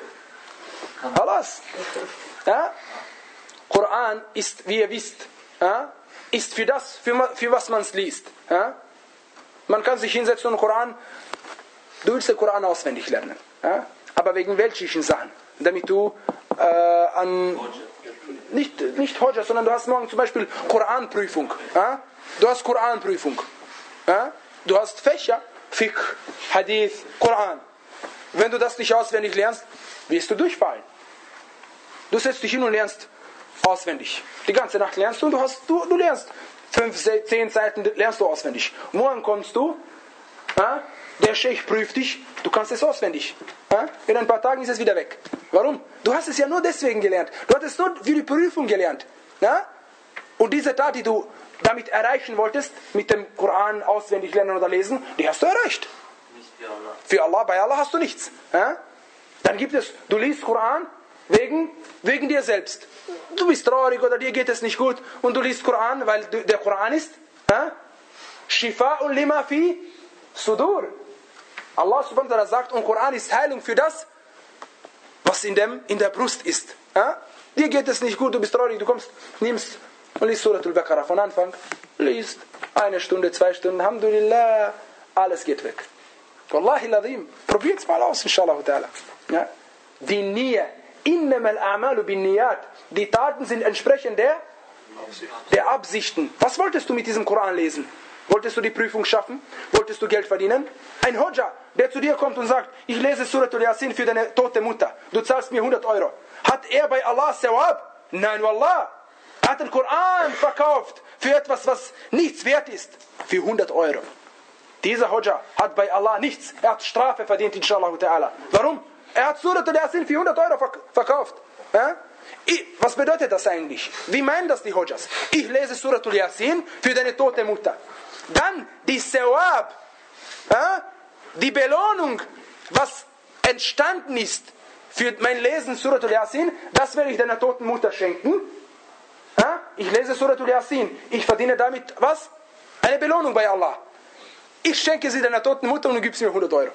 Alles. Ja? Koran ist, wie ihr wisst, ja, ist für das, für, für was man es liest. Ja? Man kann sich hinsetzen und Koran, du willst den Koran auswendig lernen. Ja? Aber wegen welchen Sachen? Damit du äh, an... Nicht, nicht Hoja, sondern du hast morgen zum Beispiel Koranprüfung. Ja? Du hast Koranprüfung. Ja? Du hast Fächer, Fiqh, Hadith, Koran. Wenn du das nicht auswendig lernst, wirst du durchfallen. Du setzt dich hin und lernst auswendig. Die ganze Nacht lernst du und du, hast, du, du lernst. Fünf, zehn Seiten lernst du auswendig. Morgen kommst du, ja? Der Sheikh prüft dich, du kannst es auswendig. Ja? In ein paar Tagen ist es wieder weg. Warum? Du hast es ja nur deswegen gelernt. Du hattest nur für die Prüfung gelernt. Ja? Und diese Tat, die du damit erreichen wolltest, mit dem Koran auswendig lernen oder lesen, die hast du erreicht. Nicht für Allah. Für Allah, bei Allah hast du nichts. Ja? Dann gibt es, du liest Koran wegen, wegen dir selbst. Du bist traurig oder dir geht es nicht gut und du liest Koran, weil du, der Koran ist ja? Shifa'un lima fi sudur. Allah subhanahu wa ta'ala sagt, und Koran ist Heilung für das, was in, dem, in der Brust ist. Ja? Dir geht es nicht gut, du bist traurig, du kommst, nimmst und liest Surah Al-Baqarah von Anfang, liest eine Stunde, zwei Stunden, Alhamdulillah, alles geht weg. Wallahi ladhim, probiert's mal aus, inshallah ta'ala. Ja? Die Nia, innamal a'malu bin Niyat, die Taten sind entsprechend der, der Absichten. Was wolltest du mit diesem Koran lesen? Wolltest du die Prüfung schaffen? Wolltest du Geld verdienen? Ein Hodja, der zu dir kommt und sagt, ich lese Surah Al-Yasin für deine tote Mutter. Du zahlst mir hundert Euro. Hat er bei Allah Sawab? Nein, Wallah. Er hat den Koran verkauft für etwas, was nichts wert ist. Für hundert Euro. Dieser Hodja hat bei Allah nichts. Er hat Strafe verdient, inshallah ta'ala. Warum? Er hat Surah Al-Yasin für hundert Euro verkauft. Ja? Ich, was bedeutet das eigentlich? Wie meinen das die Hodjas? Ich lese Surah Al-Yasin für deine tote Mutter. Dann die Sawab, ja, die Belohnung, was entstanden ist für mein Lesen Surah Al-Yasin, das werde ich deiner toten Mutter schenken. Ja, ich lese Surah Al-Yasin, ich verdiene damit was? Eine Belohnung bei Allah. Ich schenke sie deiner toten Mutter und du gibst mir hundert Euro.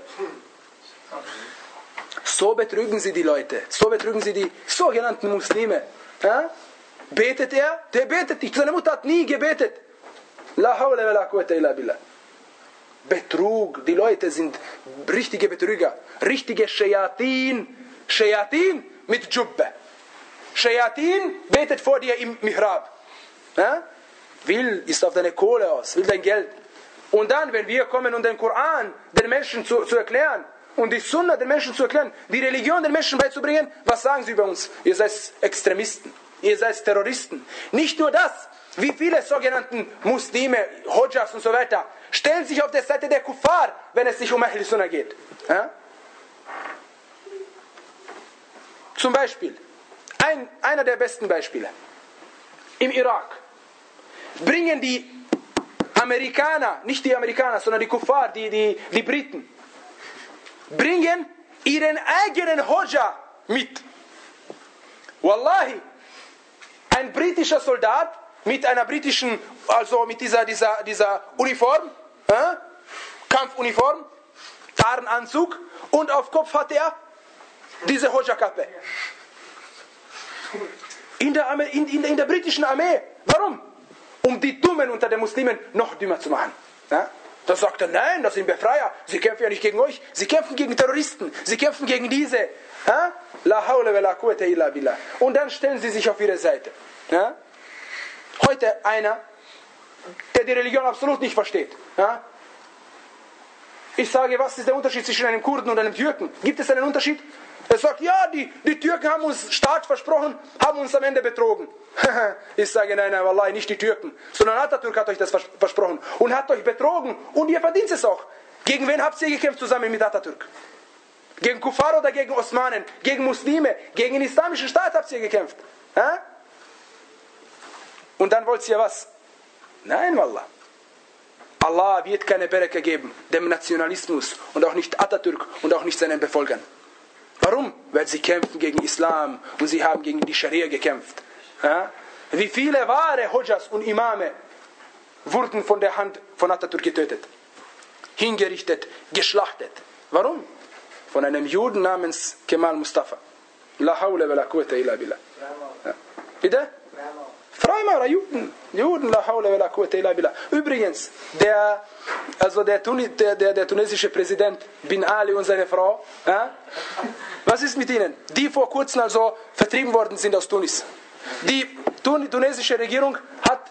So betrügen sie die Leute, so betrügen sie die sogenannten Muslime. Ja? Betet er? Der betet nicht. Seine Mutter hat nie gebetet. La hawla wa la quwwata illa billah. Betrug. Die Leute sind richtige Betrüger. Richtige Shayatin. Shayatin mit Jubbe. Shayatin betet vor dir im Mihrab. Ja? Will, ist auf deine Kohle aus, will dein Geld. Und dann, wenn wir kommen, um den Koran den Menschen zu, zu erklären und die Sunna den Menschen zu erklären, die Religion den Menschen beizubringen, was sagen sie über uns? Ihr seid Extremisten. Ihr seid Terroristen. Nicht nur das. Wie viele sogenannten Muslime, Hodjas und so weiter, stellen sich auf der Seite der Kuffar, wenn es sich um Ahl Sunnah geht. Ja? Zum Beispiel, ein, einer der besten Beispiele. Im Irak bringen die Amerikaner, nicht die Amerikaner, sondern die Kuffar, die, die, die Briten, bringen ihren eigenen Hodja mit. Wallahi, ein britischer Soldat mit einer britischen, also mit dieser, dieser, dieser Uniform, äh, Kampfuniform, Tarnanzug und auf Kopf hat er diese Hodja-Kappe. In der, in, in, in der britischen Armee. Warum? Um die Dummen unter den Muslimen noch dümmer zu machen. Ja? Da sagt er, nein, das sind Befreier. Sie kämpfen ja nicht gegen euch. Sie kämpfen gegen Terroristen. Sie kämpfen gegen diese. Ja? La hawla wa la quwwata illa billah. Und dann stellen sie sich auf ihre Seite. Ja? Heute einer, der die Religion absolut nicht versteht. Ja? Ich sage, was ist der Unterschied zwischen einem Kurden und einem Türken? Gibt es einen Unterschied? Er sagt, ja, die, die Türken haben uns Staat versprochen, haben uns am Ende betrogen. Ich sage, nein, nein, wallahi, nicht die Türken, sondern Atatürk hat euch das versprochen und hat euch betrogen und ihr verdient es auch. Gegen wen habt ihr gekämpft zusammen mit Atatürk? Gegen Kuffar oder gegen Osmanen? Gegen Muslime? Gegen den islamischen Staat habt ihr gekämpft? Ja? Und dann wollt ihr was? Nein, wallah. Allah wird keine Bereke geben, dem Nationalismus und auch nicht Atatürk und auch nicht seinen Befolgern. Warum? Weil sie kämpfen gegen Islam und sie haben gegen die Scharia gekämpft. Ja? Wie viele wahre Hodjas und Imame wurden von der Hand von Atatürk getötet, hingerichtet, geschlachtet. Warum? Von einem Juden namens Kemal Mustafa. La hawla wa la quwwata illa billah. Ja. Bitte? Freimaurer, Juden, Juden, la hawla wa la quwwata illa billah. Übrigens, der, also der, der, der, der tunesische Präsident Bin Ali und seine Frau, ja? Was ist mit ihnen? Die vor kurzem also vertrieben worden sind aus Tunis. Die Tun tunesische Regierung hat,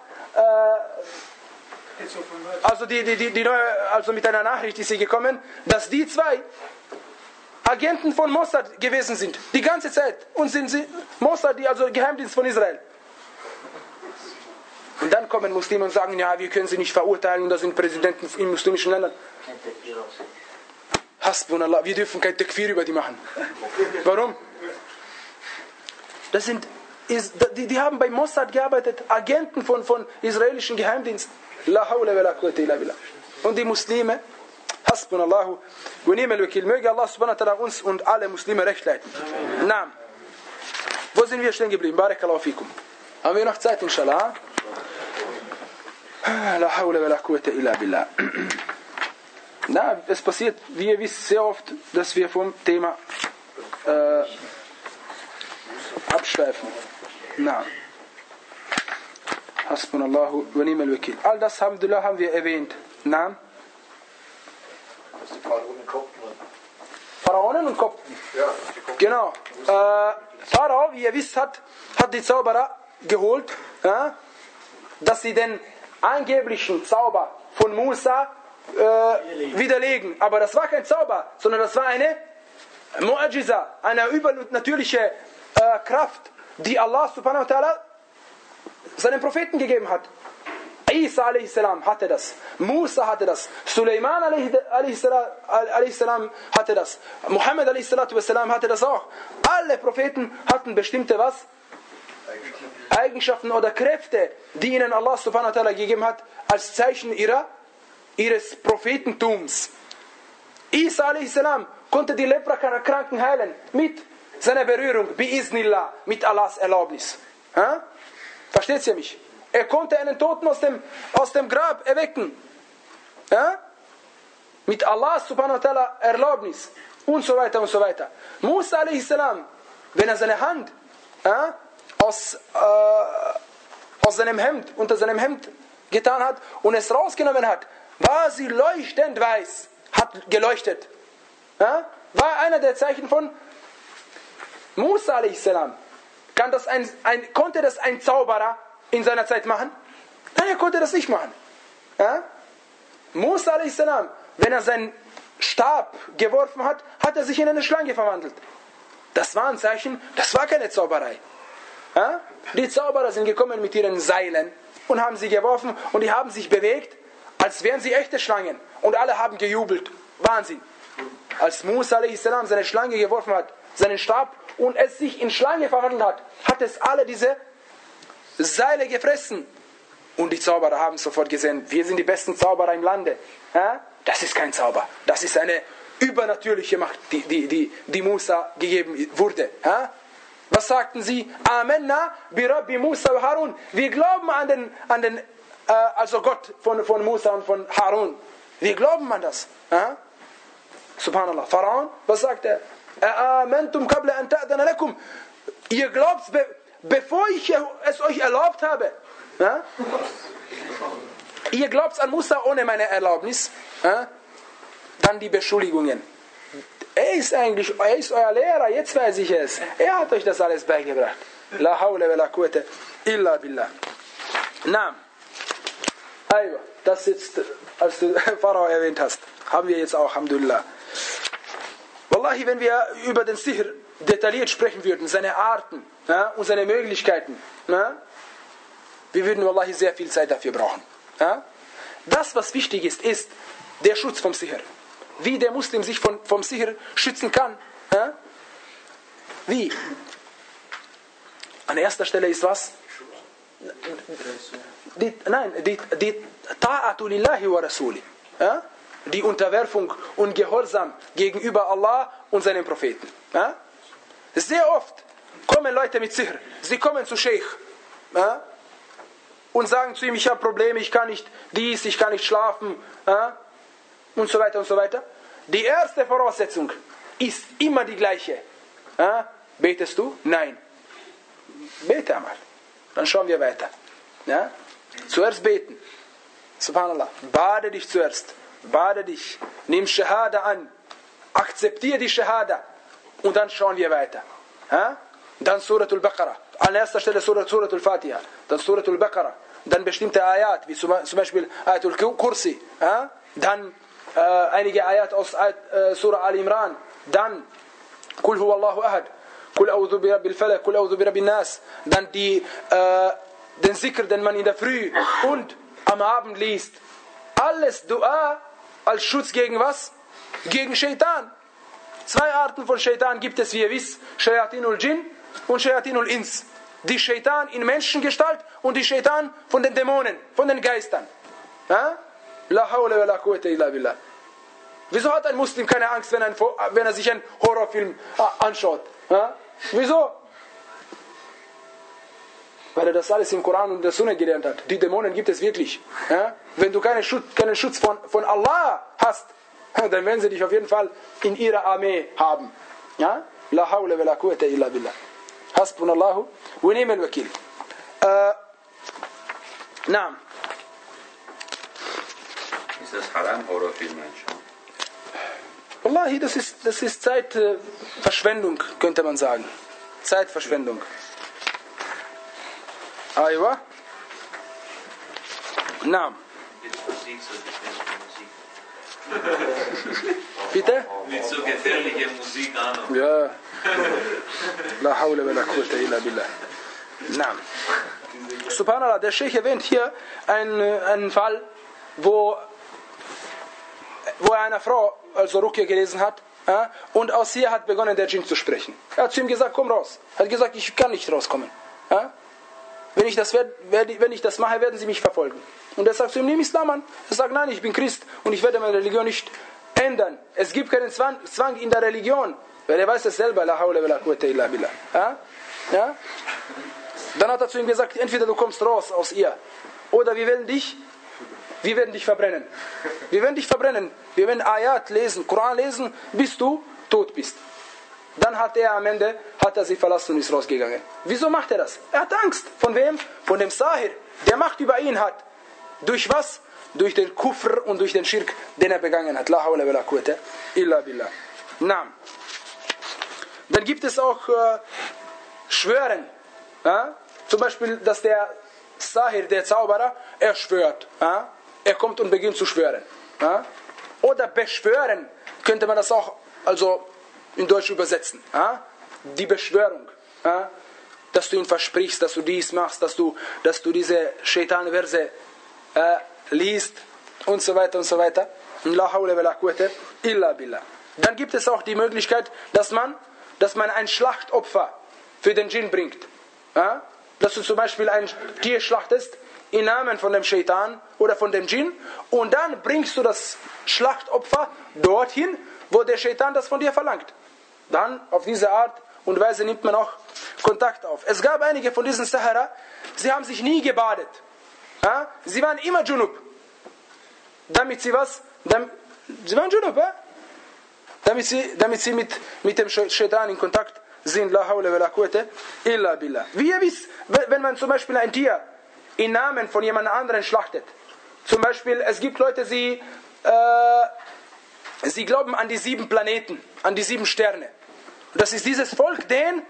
äh, also, die, die, die, die neue, also mit einer Nachricht ist sie gekommen, dass die zwei Agenten von Mossad gewesen sind, die ganze Zeit. Und sind sie, Mossad, die, also Geheimdienst von Israel. Und dann kommen Muslime und sagen, ja, wir können sie nicht verurteilen, das sind Präsidenten in muslimischen Ländern. Hasbunallah, wir dürfen kein Takfir über die machen. Warum? Das sind ist, die, die haben bei Mossad gearbeitet, Agenten von, von israelischen Geheimdiensten. La hawla wa la quwwata illa billah. Und die Muslime, Hasbunallahu wa ni'mal wakil. Möge Allah subhanahu wa ta'ala uns und alle Muslime recht leiten. Naam. Wo sind wir stehen geblieben? Barakallahu fikum. Haben wir noch Zeit, inshallah? La hawla wa la quwwata illa billah. Na, es passiert, wie ihr wisst, sehr oft, dass wir vom Thema äh, abschweifen. Na. Hasbunallahu wa ni'mal wakil. All das, alhamdulillah, haben wir erwähnt. Na. Pharaonen und Kopten. Ja, die Kopten. Genau. Äh, Pharao, wie ihr wisst, hat, hat die Zauberer geholt, ja, dass sie den angeblichen Zauber von Musa äh, widerlegen. Aber das war kein Zauber, sondern das war eine Mu'ajiza, eine übernatürliche äh, Kraft, die Allah subhanahu wa ta'ala seinen Propheten gegeben hat. Isa a.s. hatte das, Musa hatte das, Suleiman a.s. hatte das, Muhammad a.s. hatte das auch. Alle Propheten hatten bestimmte was? Eigenschaften oder Kräfte, die ihnen Allah subhanahu wa ta'ala gegeben hat, als Zeichen ihrer, ihres Prophetentums. Isa a.s. konnte die Leprakranken heilen mit seiner Berührung, bi-iznillah, mit Allahs Erlaubnis. Ha? Versteht ihr mich? Er konnte einen Toten aus dem, aus dem Grab erwecken. Ja? Mit Allah subhanahu wa ta'ala Erlaubnis. Und so weiter und so weiter. Musa a.s., wenn er seine Hand ja, aus, äh, aus seinem Hemd, unter seinem Hemd getan hat und es rausgenommen hat, war sie leuchtend weiß. Hat geleuchtet. Ja? War einer der Zeichen von Musa a.s. Kann das ein, ein, konnte das ein Zauberer in seiner Zeit machen? Nein, er konnte das nicht machen. Ja? Musa a.s., wenn er seinen Stab geworfen hat, hat er sich in eine Schlange verwandelt. Das war ein Zeichen, das war keine Zauberei. Ja? Die Zauberer sind gekommen mit ihren Seilen und haben sie geworfen und die haben sich bewegt, als wären sie echte Schlangen. Und alle haben gejubelt. Wahnsinn. Als Musa a.s. seine Schlange geworfen hat, seinen Stab, und es sich in Schlange verwandelt hat, hat es alle diese Seile gefressen. Und die Zauberer haben sofort gesehen, wir sind die besten Zauberer im Lande. Ja? Das ist kein Zauber. Das ist eine übernatürliche Macht, die, die, die, die Musa gegeben wurde. Ja? Was sagten sie? Amanna bi Rabbi Musa wa Harun. Wir glauben an den, an den äh, also Gott von, von Musa und von Harun. Wir glauben an das. Ja? Subhanallah. Pharaon, was sagt er? Amantum qabla an ta'dana lakum. Ihr glaubt, be, bevor ich es euch erlaubt habe. Ja? Ihr glaubt an Musa ohne meine Erlaubnis. Ja? Dann die Beschuldigungen. Er ist eigentlich, er ist euer Lehrer, jetzt weiß ich es. Er hat euch das alles beigebracht. La hawla wa la quwwata illa billah. Na, also, das jetzt, als du Pharao erwähnt hast, haben wir jetzt auch, alhamdulillah. Wallahi, wenn wir über den Sihr detailliert sprechen würden, seine Arten ja, und seine Möglichkeiten, ja, wir würden wallahi sehr viel Zeit dafür brauchen. Ja. Das, was wichtig ist, ist der Schutz vom Sihr. Wie der Muslim sich von, vom Sihr schützen kann. Ja. Wie? An erster Stelle ist was? Die, nein, die, die Ta'atu lillahi wa rasuli. Ja. Die Unterwerfung und Gehorsam gegenüber Allah und seinen Propheten. Ja? Sehr oft kommen Leute mit Sihr. Sie kommen zu Sheikh ja? und sagen zu ihm, ich habe Probleme, ich kann nicht dies, ich kann nicht schlafen ja? und so weiter und so weiter. Die erste Voraussetzung ist immer die gleiche. Ja? Betest du? Nein. Bete einmal. Dann schauen wir weiter. Ja? Zuerst beten. Subhanallah. Bade dich zuerst. Bade dich, nimm Shahada an, akzeptiere die Shahada und dann schauen wir weiter. Ha? Dann Suratul Baqarah, an erster Stelle Surat, Suratul Fatiha, dann Suratul Baqarah, dann bestimmte Ayat, wie zum, zum Beispiel Ayatul Kursi, ha? Dann äh, einige Ayat aus äh, Surah Al-Imran, dann Kul huwallahu ahad, Kul a'udhu bi rabbil falaq, Kul a'udhu bi rabbin nas, dann die, äh, den Zikr, den man in der Früh und am Abend liest. Alles Dua als Schutz gegen was? Gegen Shaitan. Zwei Arten von Shaitan gibt es, wie ihr wisst. Shayatinul Jinn und Shayatinul Ins. Die Shaitan in Menschengestalt und die Shaitan von den Dämonen, von den Geistern. Ja? La hawla wa la quwwata illa billah. Wieso hat ein Muslim keine Angst, wenn, ein, wenn er sich einen Horrorfilm anschaut? Ja? Wieso? Weil er das alles im Koran und der Sunna gelernt hat. Die Dämonen gibt es wirklich. Ja? Wenn du keinen Schutz, keinen Schutz von, von Allah hast, dann werden sie dich auf jeden Fall in ihrer Armee haben. Ja? La hawla wa la quwwata illa billah. Hasbunallahu wa ni'mal wakil. Äh, Naam. Ist das haram, Horrorfilme anschauen? Wallahi, das ist, das ist Zeitverschwendung, könnte man sagen. Zeitverschwendung. Aywa. Naam. Jetzt Musik, so gefährliche Musik. Bitte? Mit so gefährlicher Musik an. Ja. La hawla wa la quwwata illa billah. Naam. Subhanallah, der Sheikh erwähnt hier einen, einen Fall, wo, wo er einer Frau also Ruqya gelesen hat, ja, und aus ihr hat begonnen der Djinn zu sprechen. Er hat zu ihm gesagt, komm raus. Er hat gesagt, ich kann nicht rauskommen. Ja? Wenn, ich das werd, werd, wenn ich das mache, werden sie mich verfolgen. Und er sagt zu ihm, nimm Islam an. Er sagt, nein, ich bin Christ und ich werde meine Religion nicht ändern. Es gibt keinen Zwang, Zwang in der Religion. Weil er weiß es selber, la hawla wa la quwwata illa billah. Ja? Ja? Dann hat er zu ihm gesagt, entweder du kommst raus aus ihr, oder wir werden dich, wir werden dich verbrennen. Wir werden dich verbrennen. Wir werden Ayat lesen, Koran lesen, bis du tot bist. Dann hat er am Ende, hat er sie verlassen und ist rausgegangen. Wieso macht er das? Er hat Angst. Von wem? Von dem Sahir, der Macht über ihn hat. Durch was? Durch den Kufr und durch den Schirk, den er begangen hat. La hawla wa la quwwata illa billah. Naam. Dann gibt es auch äh, Schwören. Ja? Zum Beispiel, dass der Sahir, der Zauberer, er schwört. Ja? Er kommt und beginnt zu schwören. Ja? Oder beschwören, könnte man das auch also in Deutsch übersetzen. Ja? Die Beschwörung. Ja? Dass du ihn versprichst, dass du dies machst, dass du, dass du diese Shaitan-Verse äh, liest und so weiter und so weiter. La hawla wa la quwwata illa billah. Dann gibt es auch die Möglichkeit, dass man, dass man ein Schlachtopfer für den Djinn bringt. Ja? Dass du zum Beispiel ein Tier schlachtest im Namen von dem Shaitan oder von dem Djinn und dann bringst du das Schlachtopfer dorthin, wo der Shaitan das von dir verlangt. Dann auf diese Art und Weise nimmt man auch Kontakt auf. Es gab einige von diesen Sahara, sie haben sich nie gebadet. Ja? Sie waren immer Junub. Damit sie was? Damit, sie waren Junub, ja? Damit sie, damit sie mit, mit dem Shaitan in Kontakt sind. La hawla wa la quwwata illa billah. Wie ihr wisst, wenn man zum Beispiel ein Tier im Namen von jemand anderen schlachtet. Zum Beispiel, es gibt Leute, sie, äh, sie glauben an die sieben Planeten, an die sieben Sterne. Und das ist dieses Volk, den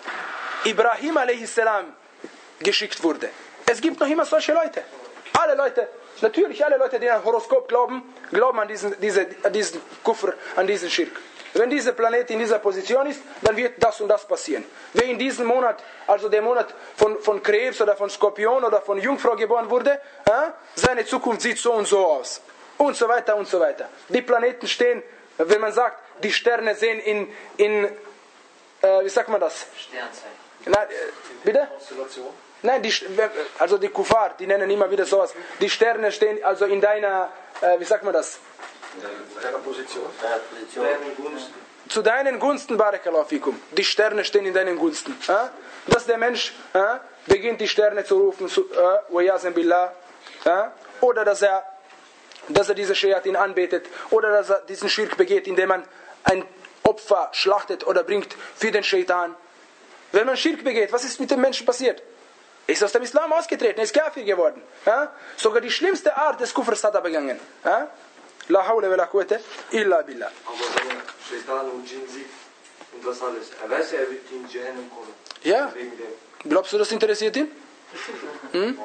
Ibrahim a s. geschickt wurde. Es gibt noch immer solche Leute. Alle Leute, natürlich alle Leute, die an Horoskop glauben, glauben an diesen, diese, an diesen Kufr, an diesen Schirk. Wenn dieser Planet in dieser Position ist, dann wird das und das passieren. Wer in diesem Monat, also der Monat von, von Krebs oder von Skorpion oder von Jungfrau geboren wurde, äh, seine Zukunft sieht so und so aus. Und so weiter und so weiter. Die Planeten stehen, wenn man sagt, die Sterne sehen in, in äh, wie sagt man das? Sternzeichen. Nein, äh, bitte? Konstellation. Nein, die, also die Kuffar, die nennen immer wieder sowas. Die Sterne stehen also in deiner, äh, wie sagt man das? In deiner Position. Deinen Gunsten. Zu deinen Gunsten, Barakallahu fikum. Die Sterne stehen in deinen Gunsten. Äh? Dass der Mensch äh, beginnt, die Sterne zu rufen, äh, billah, äh? oder dass er, dass er diese Shayatin anbetet, oder dass er diesen Schirk begeht, indem man ein Opfer schlachtet oder bringt für den Shaitan. Wenn man Schirk begeht, was ist mit dem Menschen passiert? Er ist aus dem Islam ausgetreten, er ist Kafir geworden. Ja? Sogar die schlimmste Art des Kufrs hat er begangen. Ja? La hawla wa la quwwata illa billah. Aber wenn er Shaitan und Djinn sieht und das alles, er weiß ja, er wird in Jahannam kommen. Ja? Glaubst du, das interessiert ihn? Hm?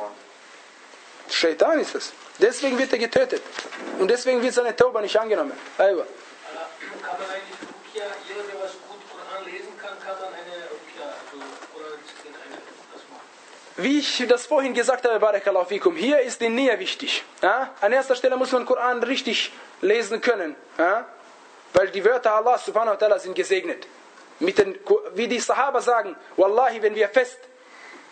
Shaitan ist es. Deswegen wird er getötet. Und deswegen wird seine Tauba nicht angenommen. Aywa. Kann man eigentlich Ruqya, jeder, der was gut Koran lesen kann, kann man eine Ruqya, also Koran eine, das machen? Wie ich das vorhin gesagt habe, Barakallahu fikum, hier ist die Nähe wichtig. Ja? An erster Stelle muss man Koran richtig lesen können. Ja? Weil die Wörter Allah subhanahu wa ta'ala sind gesegnet. Mit den, wie die Sahaba sagen, Wallahi, wenn wir fest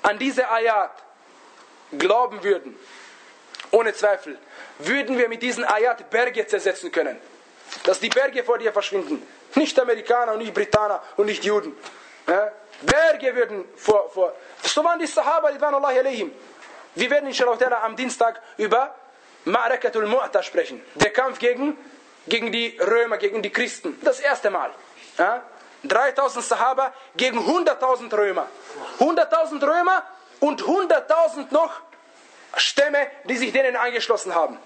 an diese Ayat glauben würden, ohne Zweifel, würden wir mit diesen Ayat Berge zersetzen können. Dass die Berge vor dir verschwinden. Nicht Amerikaner und nicht Britaner und nicht Juden. Ja? Berge würden vor, vor... So waren die Sahaba, Ridwanullahi alayhim. Wir werden inshallah am Dienstag über Ma'rakatul Mu'ta sprechen. Der Kampf gegen, gegen die Römer, gegen die Christen. Das erste Mal. Ja? dreitausend Sahaba gegen hunderttausend Römer. hunderttausend Römer und hunderttausend noch Stämme, die sich denen angeschlossen haben.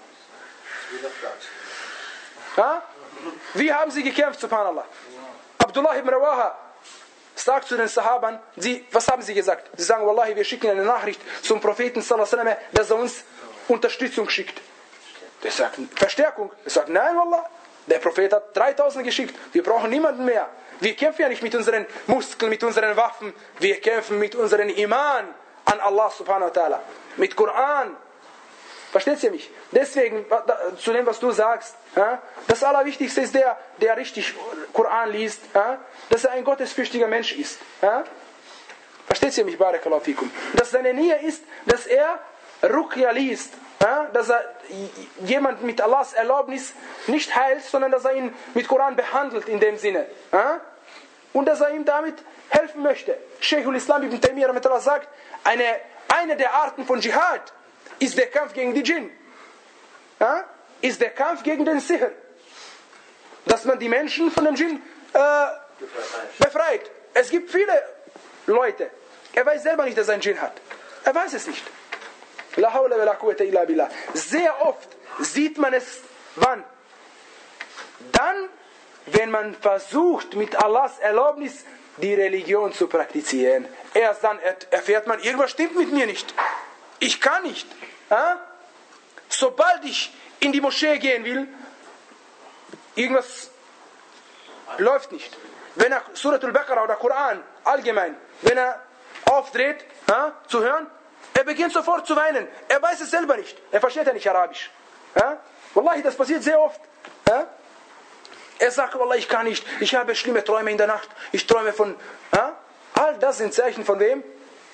Ja? Wie haben sie gekämpft, subhanallah? Abdullah ibn Rawaha sagt zu den Sahabern, sie, was haben sie gesagt? Sie sagen, Wallahi, wir schicken eine Nachricht zum Propheten, sallallahu alaihi wasallam, dass er uns Unterstützung schickt. Der sagt, Verstärkung. Er sagt, nein, Wallah, der Prophet hat dreitausend geschickt. Wir brauchen niemanden mehr. Wir kämpfen ja nicht mit unseren Muskeln, mit unseren Waffen. Wir kämpfen mit unserem Iman an Allah subhanahu wa ta'ala. Mit Koran. Versteht ihr mich? Deswegen, zu dem, was du sagst, das Allerwichtigste ist der, der richtig Koran liest, dass er ein gottesfürchtiger Mensch ist. Versteht ihr mich? Barakallahu fikum. Dass seine Nähe ist, dass er Ruqya liest. Dass er jemand mit Allahs Erlaubnis nicht heilt, sondern dass er ihn mit Koran behandelt in dem Sinne. Und dass er ihm damit helfen möchte. Sheikhul Islam ibn Taymiyyah sagt, eine, eine der Arten von Dschihad ist der Kampf gegen die Djinn. Ja? Ist der Kampf gegen den Sihr. Dass man die Menschen von dem Djinn äh, befreit. Es gibt viele Leute, er weiß selber nicht, dass er einen Djinn hat. Er weiß es nicht. La hawla wa la quwwata illa billah. Sehr oft sieht man es, wann? Dann, wenn man versucht, mit Allahs Erlaubnis die Religion zu praktizieren. Erst dann erfährt man, irgendwas stimmt mit mir nicht. Ich kann nicht. Ja? Sobald ich in die Moschee gehen will, irgendwas läuft nicht. Wenn er Surat al-Baqarah oder Koran allgemein, wenn er aufdreht, ja, zu hören, er beginnt sofort zu weinen. Er weiß es selber nicht. Er versteht ja nicht Arabisch. Ja? Wallahi, das passiert sehr oft. Ja? Er sagt, Wallah, ich kann nicht. Ich habe schlimme Träume in der Nacht. Ich träume von... Ja? All das sind Zeichen von wem?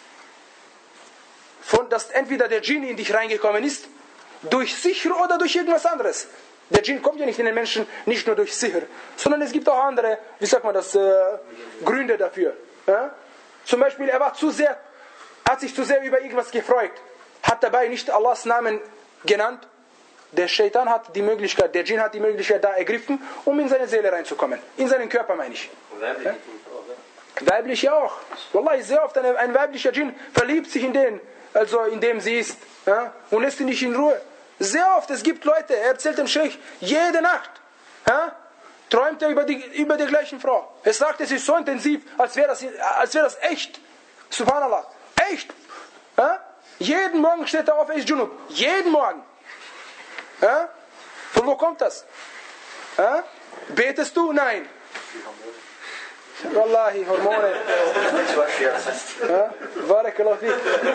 Von, dass entweder der Djinn in dich reingekommen ist, durch Sihr oder durch irgendwas anderes. Der Djinn kommt ja nicht in den Menschen, nicht nur durch Sihr, sondern es gibt auch andere, wie sagt man das, äh, Gründe dafür. Ja? Zum Beispiel, er war zu sehr, hat sich zu sehr über irgendwas gefreut, hat dabei nicht Allahs Namen genannt. Der Shaitan hat die Möglichkeit, der Djinn hat die Möglichkeit da ergriffen, um in seine Seele reinzukommen. In seinen Körper, meine ich. Ja? Weiblich auch. Wallahi, sehr oft ein, ein weiblicher Djinn verliebt sich in den, also in dem sie ist, ja, und lässt ihn nicht in Ruhe. Sehr oft, es gibt Leute, er erzählt dem Sheikh, jede Nacht ja, träumt er über die, über die gleichen Frau. Er sagt, es ist so intensiv, als wäre das, als wäre das echt. Subhanallah. Echt. Ja? Jeden Morgen steht er auf, er ist Junub. Jeden Morgen. Ja? Von wo kommt das? Ja? Betest du? Nein. Wallahi, Hormone. Ja? Barakallahu fik.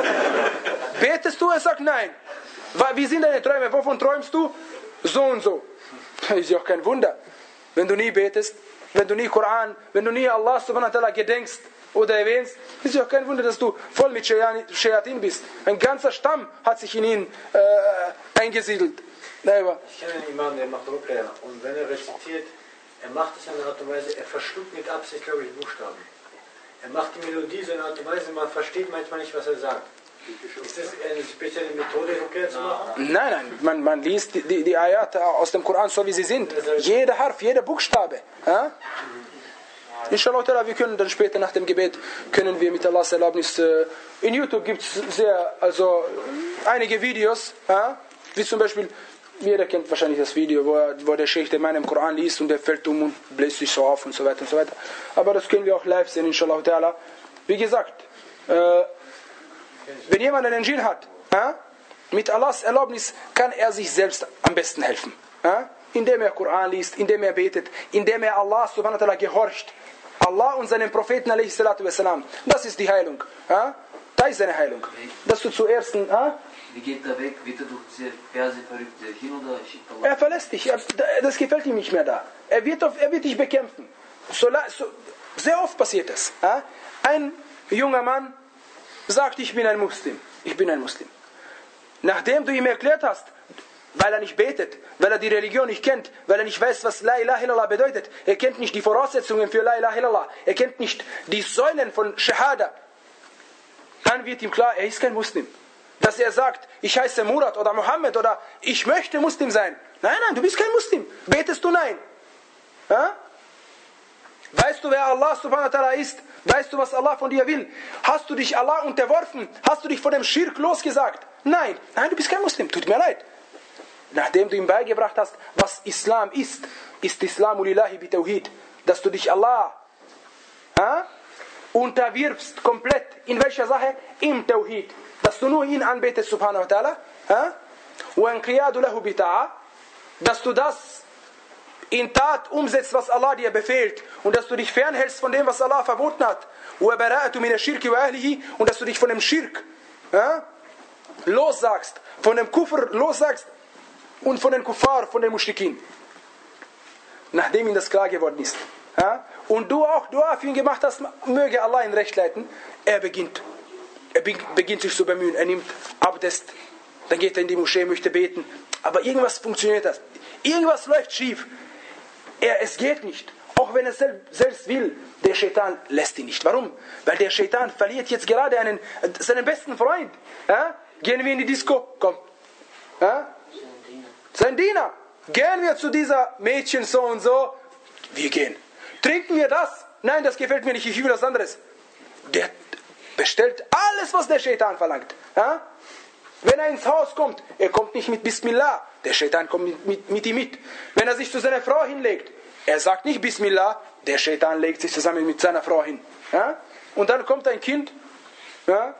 Betest du? Er sagt nein. Wie sind deine Träume? Wovon träumst du? So und so. Ist ja auch kein Wunder. Wenn du nie betest, wenn du nie Koran, wenn du nie Allah subhanahu wa ta'ala gedenkst oder erwähnst, ist ja auch kein Wunder, dass du voll mit Shayatin bist. Ein ganzer Stamm hat sich in ihn äh, eingesiedelt. Ich kenne einen Imam, der macht Ruqya. Und wenn er rezitiert, er macht es in einer Art und Weise, er verschluckt mit Absicht, glaube ich, Buchstaben. Er macht die Melodie so in einer Art und Weise, man versteht manchmal nicht, was er sagt. Ist das eine spezielle Methode, Ruqya zu machen? Nein, nein, man, man liest die, die, die Ayat aus dem Koran so, wie sie sind. Jeder Harf, jeder Buchstabe. Ja? Inshallah, wir können dann später nach dem Gebet, können wir mit Allahs Erlaubnis, äh, in YouTube gibt es sehr, also einige Videos, ja? Wie zum Beispiel, jeder kennt wahrscheinlich das Video, wo, wo der Sheikh den im Koran liest und der fällt um und bläst sich so auf und so weiter und so weiter. Aber das können wir auch live sehen, inshallah. Wie gesagt, äh, wenn jemand einen Djinn hat, ja, mit Allahs Erlaubnis kann er sich selbst am besten helfen. Ja, indem er Koran liest, indem er betet, indem er Allah subhanahu wa ta'ala gehorcht. Allah und seinen Propheten alaihi salatu wassalam. Das ist die Heilung. Ja? Das ist seine Heilung. Dass du zuerst... Ja? Wie geht er weg? Wird er durch diese Verse verrückt hin oder schickt Allah? Er verlässt dich. Er, das gefällt ihm nicht mehr da. Er wird, auf, er wird dich bekämpfen. So, so, sehr oft passiert es. Ja? Ein junger Mann sagt, ich bin ein Muslim. Ich bin ein Muslim. Nachdem du ihm erklärt hast, weil er nicht betet, weil er die Religion nicht kennt, weil er nicht weiß, was La ilaha illallah bedeutet, er kennt nicht die Voraussetzungen für La ilaha illallah, er kennt nicht die Säulen von Shahada, dann wird ihm klar, er ist kein Muslim. Dass er sagt, ich heiße Murat oder Mohammed oder ich möchte Muslim sein. Nein, nein, du bist kein Muslim. Betest du? Nein. Ja? Weißt du, wer Allah subhanahu wa ta'ala ist? Weißt du, was Allah von dir will? Hast du dich Allah unterworfen? Hast du dich vor dem Schirk losgesagt? Nein, nein, du bist kein Muslim. Tut mir leid. Nachdem du ihm beigebracht hast, was Islam ist, ist Islamu lillahi bi Tawhid. Dass du dich Allah ja, unterwirfst komplett. In welcher Sache? Im Tawhid. Dass du nur ihn anbetest, subhanahu wa ta'ala. Ja? وَانْقِيَادُ لَهُ بِتَعَى Dass du das in Tat umsetzt, was Allah dir befehlt. Und dass du dich fernhältst von dem, was Allah verboten hat. وَبَرَاءَةُ مِنَ الشِّرْكِ وَأَهْلِهِ Und dass du dich von dem Schirk ja, lossagst. Von dem Kufr lossagst. Und von den Kuffar, von den Mushrikin. Nachdem ihm das klar geworden ist. Ja, und du auch Dua für ihn gemacht hast, möge Allah ihn recht leiten. Er beginnt. Er beginnt sich zu bemühen. Er nimmt Abdest. Dann geht er in die Moschee, möchte beten. Aber irgendwas funktioniert das. Irgendwas läuft schief. Er, es geht nicht. Auch wenn er selbst will. Der Shaitan lässt ihn nicht. Warum? Weil der Shaitan verliert jetzt gerade einen, seinen besten Freund. Ja? Gehen wir in die Disco? Komm. Ja? Sein Diener. Gehen wir zu dieser Mädchen so und so? Wir gehen. Trinken wir das? Nein, das gefällt mir nicht. Ich will was anderes. Der bestellt alles, was der Shaitan verlangt. Ja? Wenn er ins Haus kommt, er kommt nicht mit Bismillah. Der Shaitan kommt mit, mit, mit ihm mit. Wenn er sich zu seiner Frau hinlegt, er sagt nicht Bismillah, der Shaitan legt sich zusammen mit seiner Frau hin. Ja? Und dann kommt ein Kind. Ja?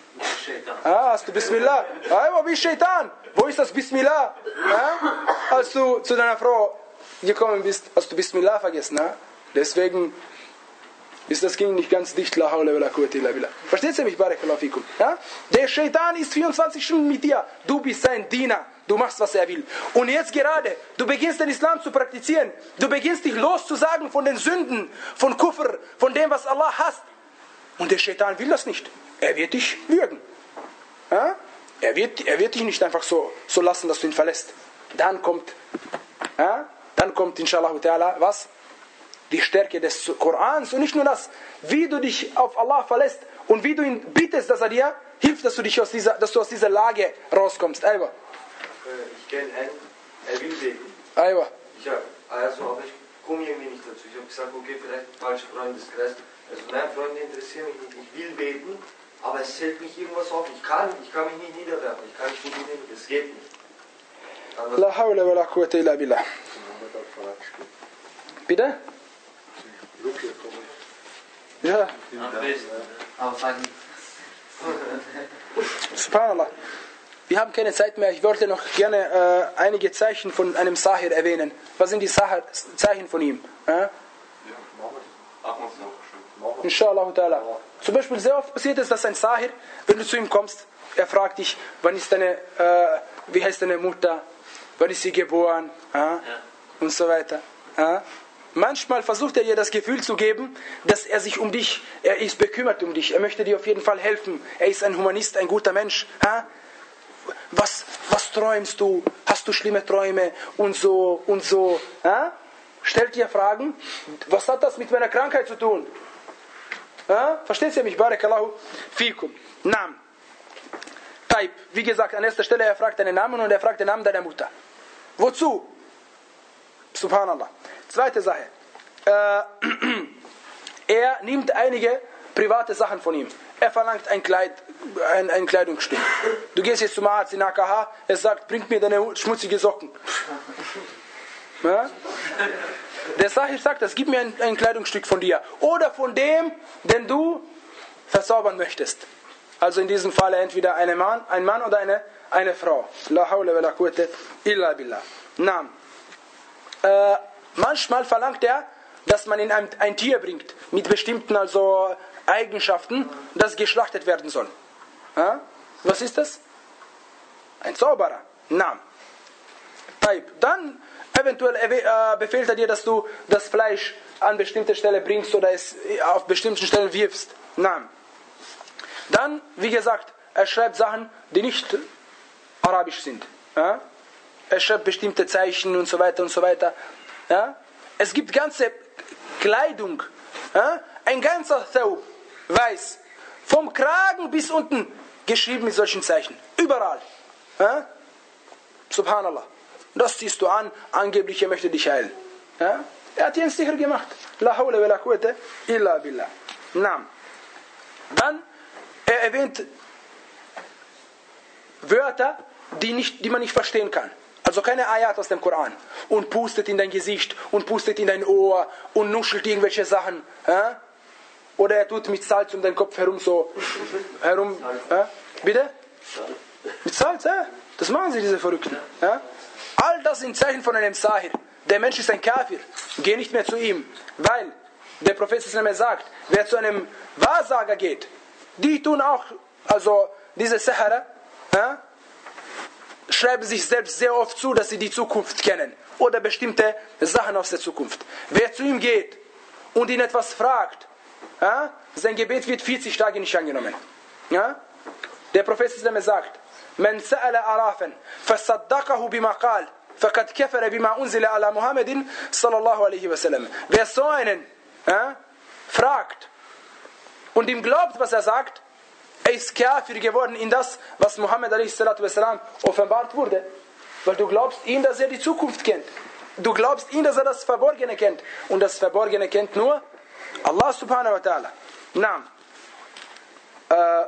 Ah, hast du Bismillah? Ah, wo bist Shaitan? Wo ist das Bismillah? Ja? Als du zu deiner Frau gekommen bist, hast du Bismillah vergessen. Ja? Deswegen ist das Kind nicht ganz dicht. La hawla wala quwwata illa billah. Versteht ihr mich? Barakallahu fikum. Ja? Der Shaitan ist vierundzwanzig Stunden mit dir. Du bist sein Diener. Du machst, was er will. Und jetzt gerade, du beginnst den Islam zu praktizieren. Du beginnst dich loszusagen von den Sünden, von Kufr, von dem, was Allah hasst. Und der Shaitan will das nicht. Er wird dich würgen. Ja? Er, wird, er wird dich nicht einfach so, so lassen, dass du ihn verlässt. Dann kommt, ja? Dann kommt inshallah ta'ala, was? Die Stärke des Korans. Und nicht nur das, wie du dich auf Allah verlässt und wie du ihn bittest, dass er dir hilft, dass du, dich aus dieser, dass du aus dieser Lage rauskommst. Aywa. Ich kenne einen, er will beten. Aywa. Ich hab, also, aber ich komme irgendwie nicht dazu. Ich habe gesagt, okay, vielleicht ein falscher Freundeskreis. Also meine Freunde interessieren mich nicht. Ich will beten, aber es hält mich irgendwas auf. Ich kann, ich kann mich nicht niederwerfen. Ich kann nicht gut nehmen. Das geht nicht. La hawla wa la quwwata illa billah. Bitte? Ja. Subhanallah. Wir haben keine Zeit mehr. Ich wollte noch gerne äh, einige Zeichen von einem Sahir erwähnen. Was sind die Sahir, Zeichen von ihm? Äh? Inshallah ta'ala. Zum Beispiel sehr oft passiert es, dass ein Sahir, wenn du zu ihm kommst, er fragt dich, wann ist deine, äh, wie heißt deine Mutter, wann ist sie geboren, äh? Ja. Und so weiter. Äh? Manchmal versucht er dir das Gefühl zu geben, dass er sich um dich, er ist bekümmert um dich, er möchte dir auf jeden Fall helfen, er ist ein Humanist, ein guter Mensch. Äh? Was, was träumst du? Hast du schlimme Träume? Und so, und so. Äh? Stellt dir Fragen, was hat das mit meiner Krankheit zu tun? Ja? Versteht ihr mich? Barakallahu fikum. Namen. Taib. Wie gesagt, an erster Stelle, er fragt deinen Namen und er fragt den Namen deiner Mutter. Wozu? Subhanallah. Zweite Sache. Äh, er nimmt einige private Sachen von ihm. Er verlangt ein Kleid, ein, ein Kleidungsstück. Du gehst jetzt zum Arzt in A K H, er sagt, bring mir deine schmutzigen Socken. Ja? Der Sahir sagt, das gib mir ein, ein Kleidungsstück von dir. Oder von dem, den du verzaubern möchtest. Also in diesem Fall entweder eine Mann, ein Mann oder eine, eine Frau. La hawla wa la quwwata illa billah. Naam. Äh, manchmal verlangt er, dass man ihn ein, ein Tier bringt, mit bestimmten also Eigenschaften, das geschlachtet werden soll. Ja? Was ist das? Ein Zauberer. Naam. Dann eventuell äh, befehlt er dir, dass du das Fleisch an bestimmte Stelle bringst oder es auf bestimmten Stellen wirfst. Naam. Dann, wie gesagt, er schreibt Sachen, die nicht arabisch sind. Ja? Er schreibt bestimmte Zeichen und so weiter und so weiter. Ja? Es gibt ganze Kleidung, ja? Ein ganzer Thawb, weiß, vom Kragen bis unten geschrieben mit solchen Zeichen. Überall. Ja? Subhanallah. Das ziehst du an, angeblich er möchte dich heilen. Ja? Er hat ihn sicher gemacht. La hawla wa la quwwata illa billah. Naam. Dann, er erwähnt Wörter, die, nicht, die man nicht verstehen kann. Also keine Ayat aus dem Koran. Und pustet in dein Gesicht und pustet in dein Ohr und nuschelt irgendwelche Sachen. Ja? Oder er tut mit Salz um deinen Kopf herum so. herum. Ja? Bitte? Mit Salz, ja? Das machen sie, diese Verrückten. Ja? All das sind Zeichen von einem Sahir. Der Mensch ist ein Kafir. Geh nicht mehr zu ihm. Weil der Prophet sagt, wer zu einem Wahrsager geht, die tun auch, also diese Sahara, ja, schreiben sich selbst sehr oft zu, dass sie die Zukunft kennen. Oder bestimmte Sachen aus der Zukunft. Wer zu ihm geht und ihn etwas fragt, ja, sein Gebet wird vierzig Tage nicht angenommen. Ja? Der Prophet sagt, Man sa'ala arafan, fasaddaqahu bima qal, faqad kafara bima unzila ala Muhammadin sallallahu alaihi wasallam. Wer so einen ja, fragt und ihm glaubt, was er sagt, er ist Kafir geworden in das, was Muhammad alaihi salatu wasallam offenbart wurde. Weil du glaubst ihm, dass er die Zukunft kennt. Du glaubst ihm, dass er das Verborgene kennt. Und das Verborgene kennt nur Allah subhanahu wa ta'ala. Naam. Äh,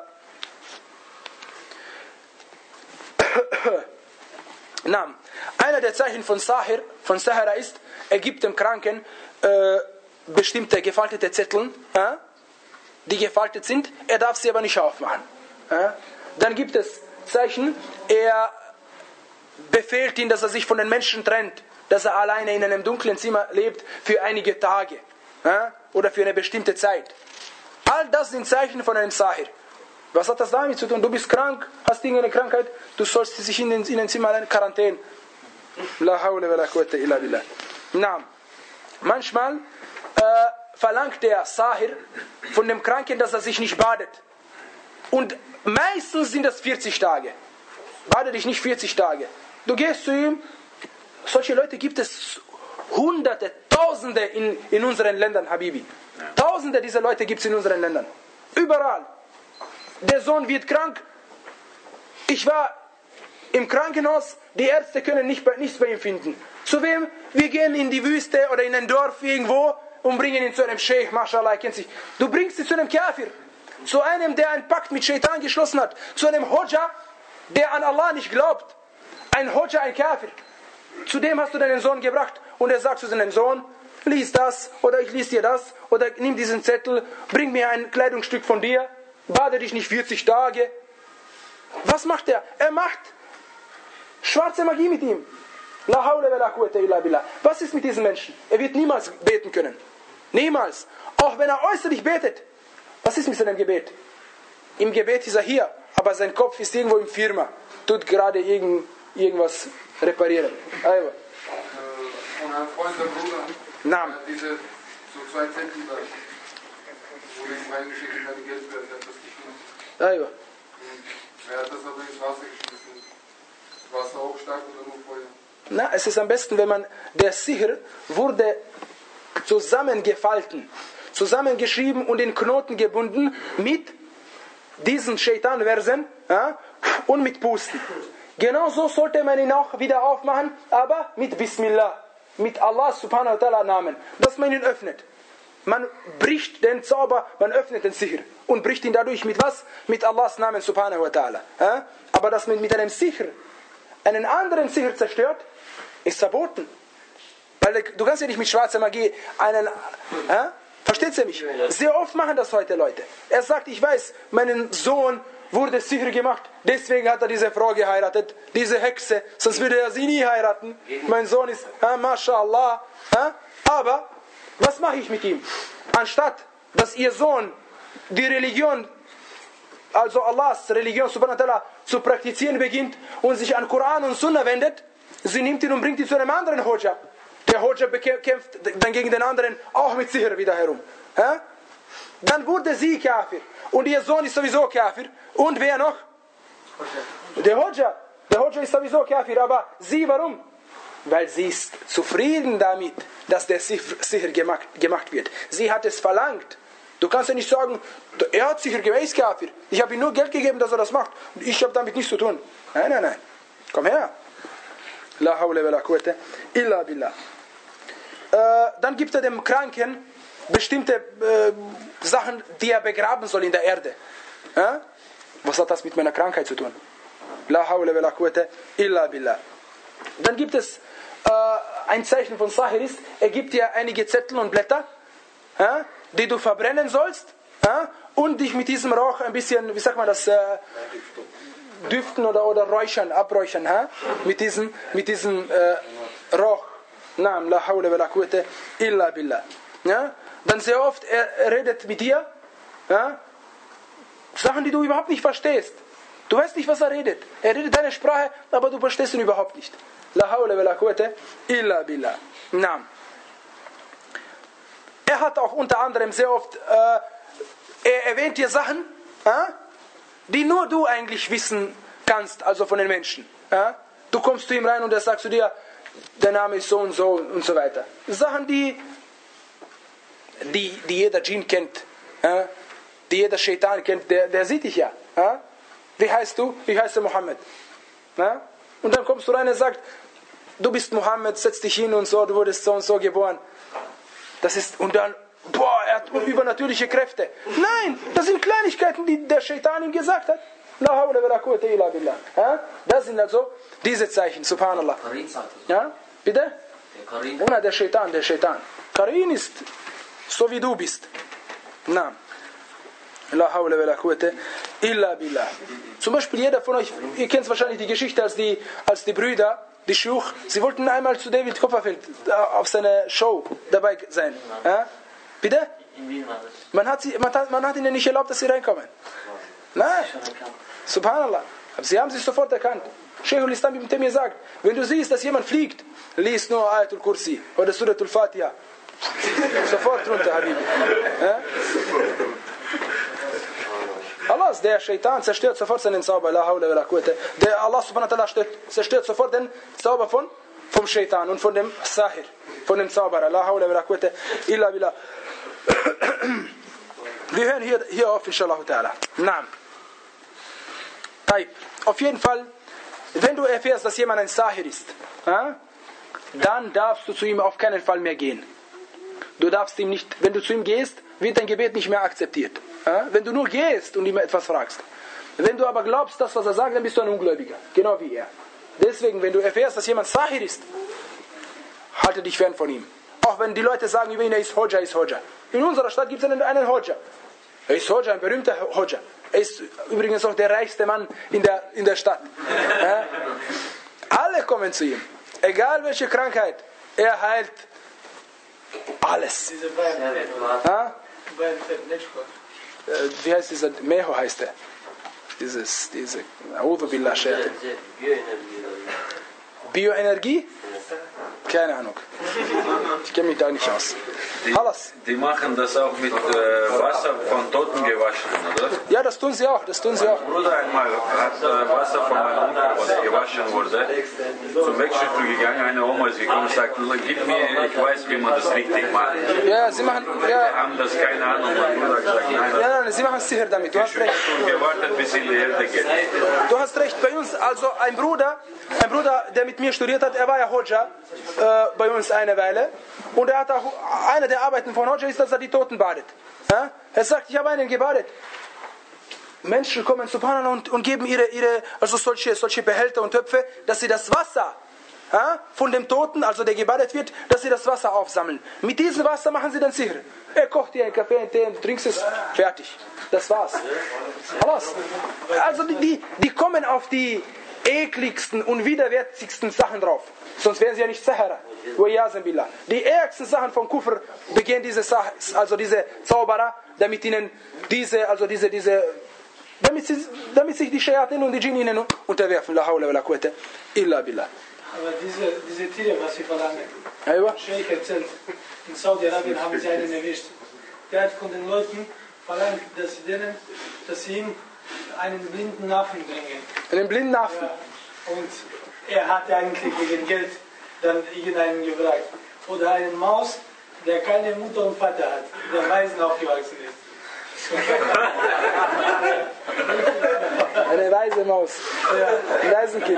Naam. Einer der Zeichen von Sahir, von Sahara ist, er gibt dem Kranken äh, bestimmte gefaltete Zettel, äh, die gefaltet sind, er darf sie aber nicht aufmachen. Äh. Dann gibt es Zeichen, er befehlt ihn, dass er sich von den Menschen trennt, dass er alleine in einem dunklen Zimmer lebt für einige Tage äh, oder für eine bestimmte Zeit. All das sind Zeichen von einem Sahir. Was hat das damit zu tun? Du bist krank, hast irgendeine Krankheit, du sollst dich in den, in den Zimmer allein Quarantäne. La hawla wa la quwwata illa billah. Na, manchmal äh, verlangt der Sahir von dem Kranken, dass er sich nicht badet. Und meistens sind das vierzig Tage. Bade dich nicht vierzig Tage. Du gehst zu ihm. Solche Leute gibt es Hunderte, Tausende in, in unseren Ländern, Habibi. Tausende dieser Leute gibt es in unseren Ländern. Überall. Der Sohn wird krank. Ich war im Krankenhaus. Die Ärzte können nicht bei, nichts bei ihm finden. Zu wem? Wir gehen in die Wüste oder in ein Dorf irgendwo und bringen ihn zu einem Sheikh. Mashallah, kennt sich. Du bringst ihn zu einem Kafir. Zu einem, der einen Pakt mit Shaitan geschlossen hat. Zu einem Hodja, der an Allah nicht glaubt. Ein Hodja, ein Kafir. Zu dem hast du deinen Sohn gebracht und er sagt zu seinem Sohn, lies das oder ich lies dir das oder nimm diesen Zettel, bring mir ein Kleidungsstück von dir, bade dich nicht vierzig Tage. Was macht er? Er macht schwarze Magie mit ihm. La hawla wa la quwwata illa billah. Was ist mit diesem Menschen? Er wird niemals beten können. Niemals. Auch wenn er äußerlich betet. Was ist mit seinem Gebet? Im Gebet ist er hier, aber sein Kopf ist irgendwo im Firma. Tut gerade irgend, irgendwas reparieren. Aywa. Von einem Freund der Bruder, Naam. diese so zwei Zettel da, wo ich ihm reingeschickt habe, die Geldwerte, er hat das geschrieben. Aywa. Er hat das aber ins Wasser geschmissen. Wasser auch stark oder nur Feuer? Na, es ist am besten, wenn man, der Sihr wurde zusammengefalten, zusammengeschrieben und in Knoten gebunden mit diesen Shaitan-Versen ja, und mit Pusten. Genauso sollte man ihn auch wieder aufmachen, aber mit Bismillah, mit Allah subhanahu wa ta'ala Namen, dass man ihn öffnet. Man bricht den Zauber, man öffnet den Sihr und bricht ihn dadurch mit was? Mit Allahs Namen subhanahu wa ta'ala. Ja? Aber dass man mit einem Sihr einen anderen Sihr zerstört, ist verboten. Weil du kannst ja nicht mit schwarzer Magie einen... Äh? Versteht ihr mich? Sehr oft machen das heute Leute. Er sagt, ich weiß, meinen Sohn wurde Sihr gemacht, deswegen hat er diese Frau geheiratet, diese Hexe, sonst würde er sie nie heiraten. Mein Sohn ist, äh, mashallah. Äh? Aber, was mache ich mit ihm? Anstatt, dass ihr Sohn die Religion, also Allahs Religion subhanahu wa ta'ala, zu praktizieren beginnt und sich an Koran und Sunna wendet, sie nimmt ihn und bringt ihn zu einem anderen Hodja. Der Hodja kämpft dann gegen den anderen auch mit Sihr wieder herum. Dann wurde sie Kafir. Und ihr Sohn ist sowieso Kafir. Und wer noch? Der Hodja. Der Hodja ist sowieso Kafir. Aber sie, warum? Weil sie ist zufrieden damit, dass der Sihr gemacht, gemacht wird. Sie hat es verlangt. Du kannst ja nicht sagen, er hat Sihr gemacht, er ist Kafir. Ich habe ihm nur Geld gegeben, dass er das macht. Und ich habe damit nichts zu tun. Nein, nein, nein. Komm her. La hawla wa la quwwata illa billah. Äh, dann gibt er dem Kranken bestimmte äh, Sachen, die er begraben soll in der Erde. Ja? Was hat das mit meiner Krankheit zu tun? La hawla wa la quwwata illa billah. Dann gibt es äh, ein Zeichen von Sahir ist, er gibt dir einige Zettel und Blätter, ja, die du verbrennen sollst, ja, und dich mit diesem Rauch ein bisschen, wie sagt man das, äh, düften oder, oder räuchern, abräuchern, ja, mit diesem, mit diesem äh, Rauch. Naam, la hawla wa la quwwata illa billah. Ja? Dann sehr oft, er, er redet mit dir, ja, Sachen, die du überhaupt nicht verstehst. Du weißt nicht, was er redet. Er redet deine Sprache, aber du verstehst ihn überhaupt nicht. La hawla wa la quwwata illa billah. Naam. Er hat auch unter anderem sehr oft, äh, er erwähnt dir Sachen, äh, die nur du eigentlich wissen kannst, also von den Menschen. Äh? Du kommst zu ihm rein und er sagt zu dir, der Name ist so und so und so weiter. Sachen, die, die, die jeder Djinn kennt, äh? die jeder Shaitan kennt, der, der sieht dich ja. Äh? Wie heißt du? Ich heiße Mohammed. Äh? Und dann kommst du rein und sagt, du bist Mohammed, setz dich hin und so, du wurdest so und so geboren. Das ist, und dann, boah, er hat übernatürliche Kräfte. Nein, das sind Kleinigkeiten, die der Shaitan ihm gesagt hat. La hawla wa la quwwata illa billah. Das sind also diese Zeichen, subhanallah. Ja, bitte? Der Karin. Oder der Shaitan, der Shaitan. Karin ist so wie du bist. Na. La hawla wa la quwwata illa billah. Zum Beispiel jeder von euch, ihr kennt wahrscheinlich die Geschichte, als die, als die Brüder, die Schuch, sie wollten einmal zu David Copperfield auf seine Show dabei sein. Ja? Bitte? Man hat, sie, man, hat, man hat ihnen nicht erlaubt, dass sie reinkommen. Nein. Subhanallah. Aber sie haben sich sofort erkannt. Sheikh al-Islam ibn Taymiyyah sagt, wenn du siehst, dass jemand fliegt, lies nur Ayatul Kursi oder Suratul Fatiha. Sofort runter, Habibi. Ja? Allah, der Shaitan zerstört sofort seinen Zauber. La hawla wa la quwwata. Der Allah subhanahu wa ta'ala zerstört sofort den Zauber von, vom Shaitan und von dem Sahir, von dem Zauberer. La hawla wa la quwwata illa billah. Wir hören hier, hier auf, inshallah ta'ala. Naam. Auf jeden Fall, wenn du erfährst, dass jemand ein Sahir ist, ja, dann darfst du zu ihm auf keinen Fall mehr gehen. Du darfst ihm nicht, wenn du zu ihm gehst, wird dein Gebet nicht mehr akzeptiert. Ja? Wenn du nur gehst und ihm etwas fragst. Wenn du aber glaubst, das, was er sagt, dann bist du ein Ungläubiger. Genau wie er. Deswegen, wenn du erfährst, dass jemand Sahir ist, halte dich fern von ihm. Auch wenn die Leute sagen über ihn, er ist Hodja, er ist Hodja. In unserer Stadt gibt es einen, einen Hodja. Er ist Hodja, ein berühmter Hodja. Er ist übrigens auch der reichste Mann in der, in der Stadt. Ja? Alle kommen zu ihm. Egal welche Krankheit. Er heilt alles. Diese Bayern, ja? Bayern, Wie heißt dieser? Meho heißt er. Dieses, diese, A'udhu billah, Shaitan. Bioenergie? Keine Ahnung. Ich kenne mich da nicht aus. Die, die machen das auch mit äh, Wasser von Toten gewaschen, oder? Ja, das tun sie auch. Das tun sie auch. Mein Bruder einmal hat äh, Wasser von meinem Onkel, was gewaschen wurde, zum Wegschüttel gegangen. Eine Oma ist gekommen und sagt, gib mir, ich weiß, wie man das richtig macht. Ja, sie machen, ja. Wir haben das keine Ahnung. Mein Bruder hat gesagt, nein. Ja, nein, sie machen sicher damit. Du hast recht. Und gewartet, bis in die Erde geht. Du hast recht. Bei uns, also ein Bruder, ein Bruder, der mit mir studiert hat, er war ja Hodja, äh, bei uns eine Weile. Und er hat auch, einer der Arbeiten von Hodja ist, dass er die Toten badet. Ja? Er sagt, ich habe einen gebadet. Menschen kommen subhanallah und, und geben ihre, ihre also solche, solche Behälter und Töpfe, dass sie das Wasser, ja, von dem Toten, also der gebadet wird, dass sie das Wasser aufsammeln. Mit diesem Wasser machen sie dann Sihr. Er kocht dir einen Kaffee, einen Tee, du trinkst es, fertig. Das war's. Alles. Also die, die, die kommen auf die ekligsten und widerwärtigsten Sachen drauf. Sonst wären sie ja nicht Sahara. Die ärgsten Sachen von Kufr begehen diese, also diese Zauberer, damit ihnen diese, also diese, diese, damit, sie, damit sich die Shayatin und die Djinn ihnen unterwerfen. La hawla wa la quwwata illa billah. Aber diese, diese Tiere, was sie verlangen, Aywa. Sheikh erzählt, in Saudi-Arabien haben sie einen erwischt. Der hat von den Leuten verlangt, dass sie, denen, dass sie ihm einen blinden Affen bringen. Einen blinden Affen? Ja. Und er hatte eigentlich wegen Geld dann irgendeinen gefragt. Oder einen Maus, der keine Mutter und Vater hat, der Waisen aufgewachsen ist. Eine weise Maus. Ja. Ein Waisenkind.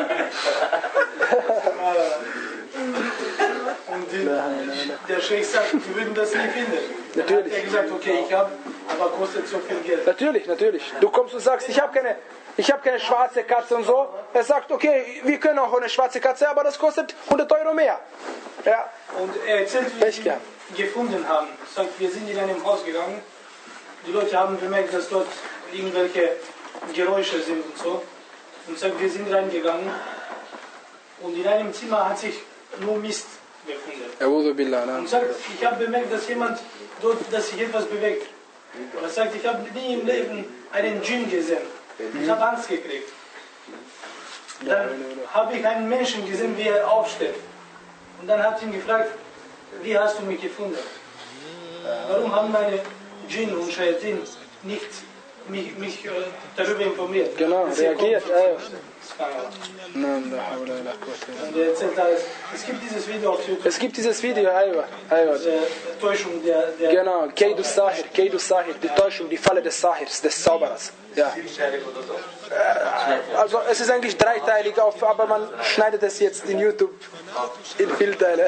Und die, der Scheich sagt, wir würden das nie finden. Natürlich. Dann hat er gesagt, okay, ich habe, aber kostet so viel Geld. Natürlich, natürlich. Du kommst und sagst, ich habe keine, ich habe keine schwarze Katze und so. Er sagt, okay, wir können auch eine schwarze Katze, aber das kostet hundert Euro mehr. Ja. Und er erzählt, wie sie ihn gefunden haben. Er sagt, wir sind in einem Haus gegangen. Die Leute haben bemerkt, dass dort irgendwelche Geräusche sind und so. Und sagt, wir sind reingegangen. Und in einem Zimmer hat sich nur Mist befunden. Und sagt, ich habe bemerkt, dass jemand dort, dass sich etwas bewegt. Und er sagt, ich habe nie im Leben einen Djinn gesehen. Ich habe Angst gekriegt. Dann habe ich einen Menschen gesehen, wie er aufsteht. Und dann hat ihn gefragt, wie hast du mich gefunden? Warum haben meine Djinn und Shayatin nicht mich, mich äh, darüber informiert? Genau, reagiert. Und er erzählt alles. Es gibt dieses Video auf YouTube. Es gibt dieses Video, aywa, aywa. Die Täuschung der... der genau, Keidus Sahir, Keidus Sahir, die Täuschung, die Falle des Sahirs, des Zauberers. Ja. Also es ist eigentlich dreiteilig, auf, aber man schneidet es jetzt in YouTube in viele Teile.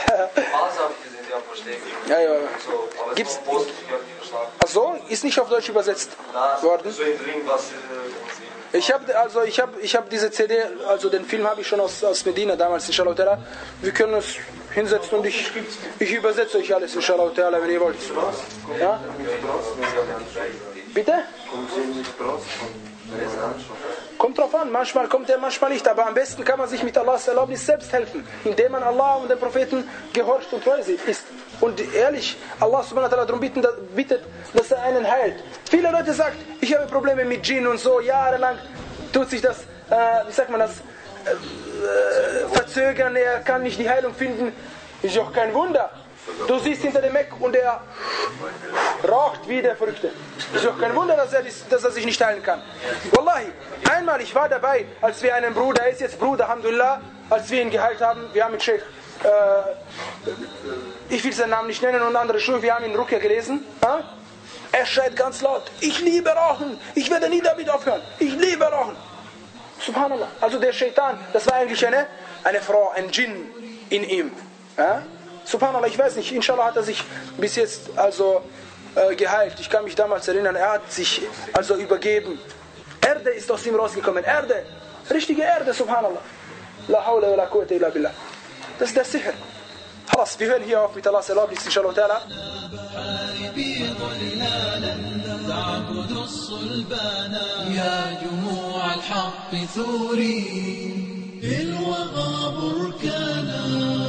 Ja, ja. Gibt's? Achso, ist nicht auf Deutsch übersetzt worden? Ich habe also ich habe ich habe diese C D, also den Film habe ich schon aus, aus Medina damals, inshallah ta'ala. Wir können uns hinsetzen und ich, ich übersetze euch alles, inshallah ta'ala, wenn ihr wollt. Ja? Bitte? Kommt drauf an, manchmal kommt er, manchmal nicht, aber am besten kann man sich mit Allahs Erlaubnis selbst helfen, indem man Allah und den Propheten gehorcht und treu ist. Und ehrlich, Allah subhanahu wa ta'ala darum bitten, bittet, dass er einen heilt. Viele Leute sagen, ich habe Probleme mit Djinn und so, jahrelang tut sich das, äh, wie sagt man das, äh, verzögern, er kann nicht die Heilung finden. Ist doch kein Wunder. Du siehst hinter dem Eck und er raucht wie der Verrückte. Ist doch kein Wunder, dass er, dass er sich nicht heilen kann. Wallahi, einmal, ich war dabei, als wir einen Bruder, er ist jetzt Bruder, Alhamdulillah, als wir ihn geheilt haben, wir haben mit Sheikh, äh, ich will seinen Namen nicht nennen und andere Schuhe, wir haben ihn Ruqya gelesen. Äh? Er schreit ganz laut, ich liebe Rauchen, ich werde nie damit aufhören, ich liebe Rauchen. Subhanallah. Also der Shaitan, das war eigentlich eine, eine Frau, ein Djinn in ihm. Äh? Subhanallah, ich weiß nicht, inshallah hat er sich bis jetzt also äh, geheilt. Ich kann mich damals erinnern, er hat sich also übergeben. Erde ist aus ihm rausgekommen, Erde, richtige Erde, Subhanallah. La hawla wa la quwwata illa billah. Das ist der Sihr. Halas, wir hören hier auf mit Allahs Erlaubnis, inshallah ta'ala. الوغى بركانا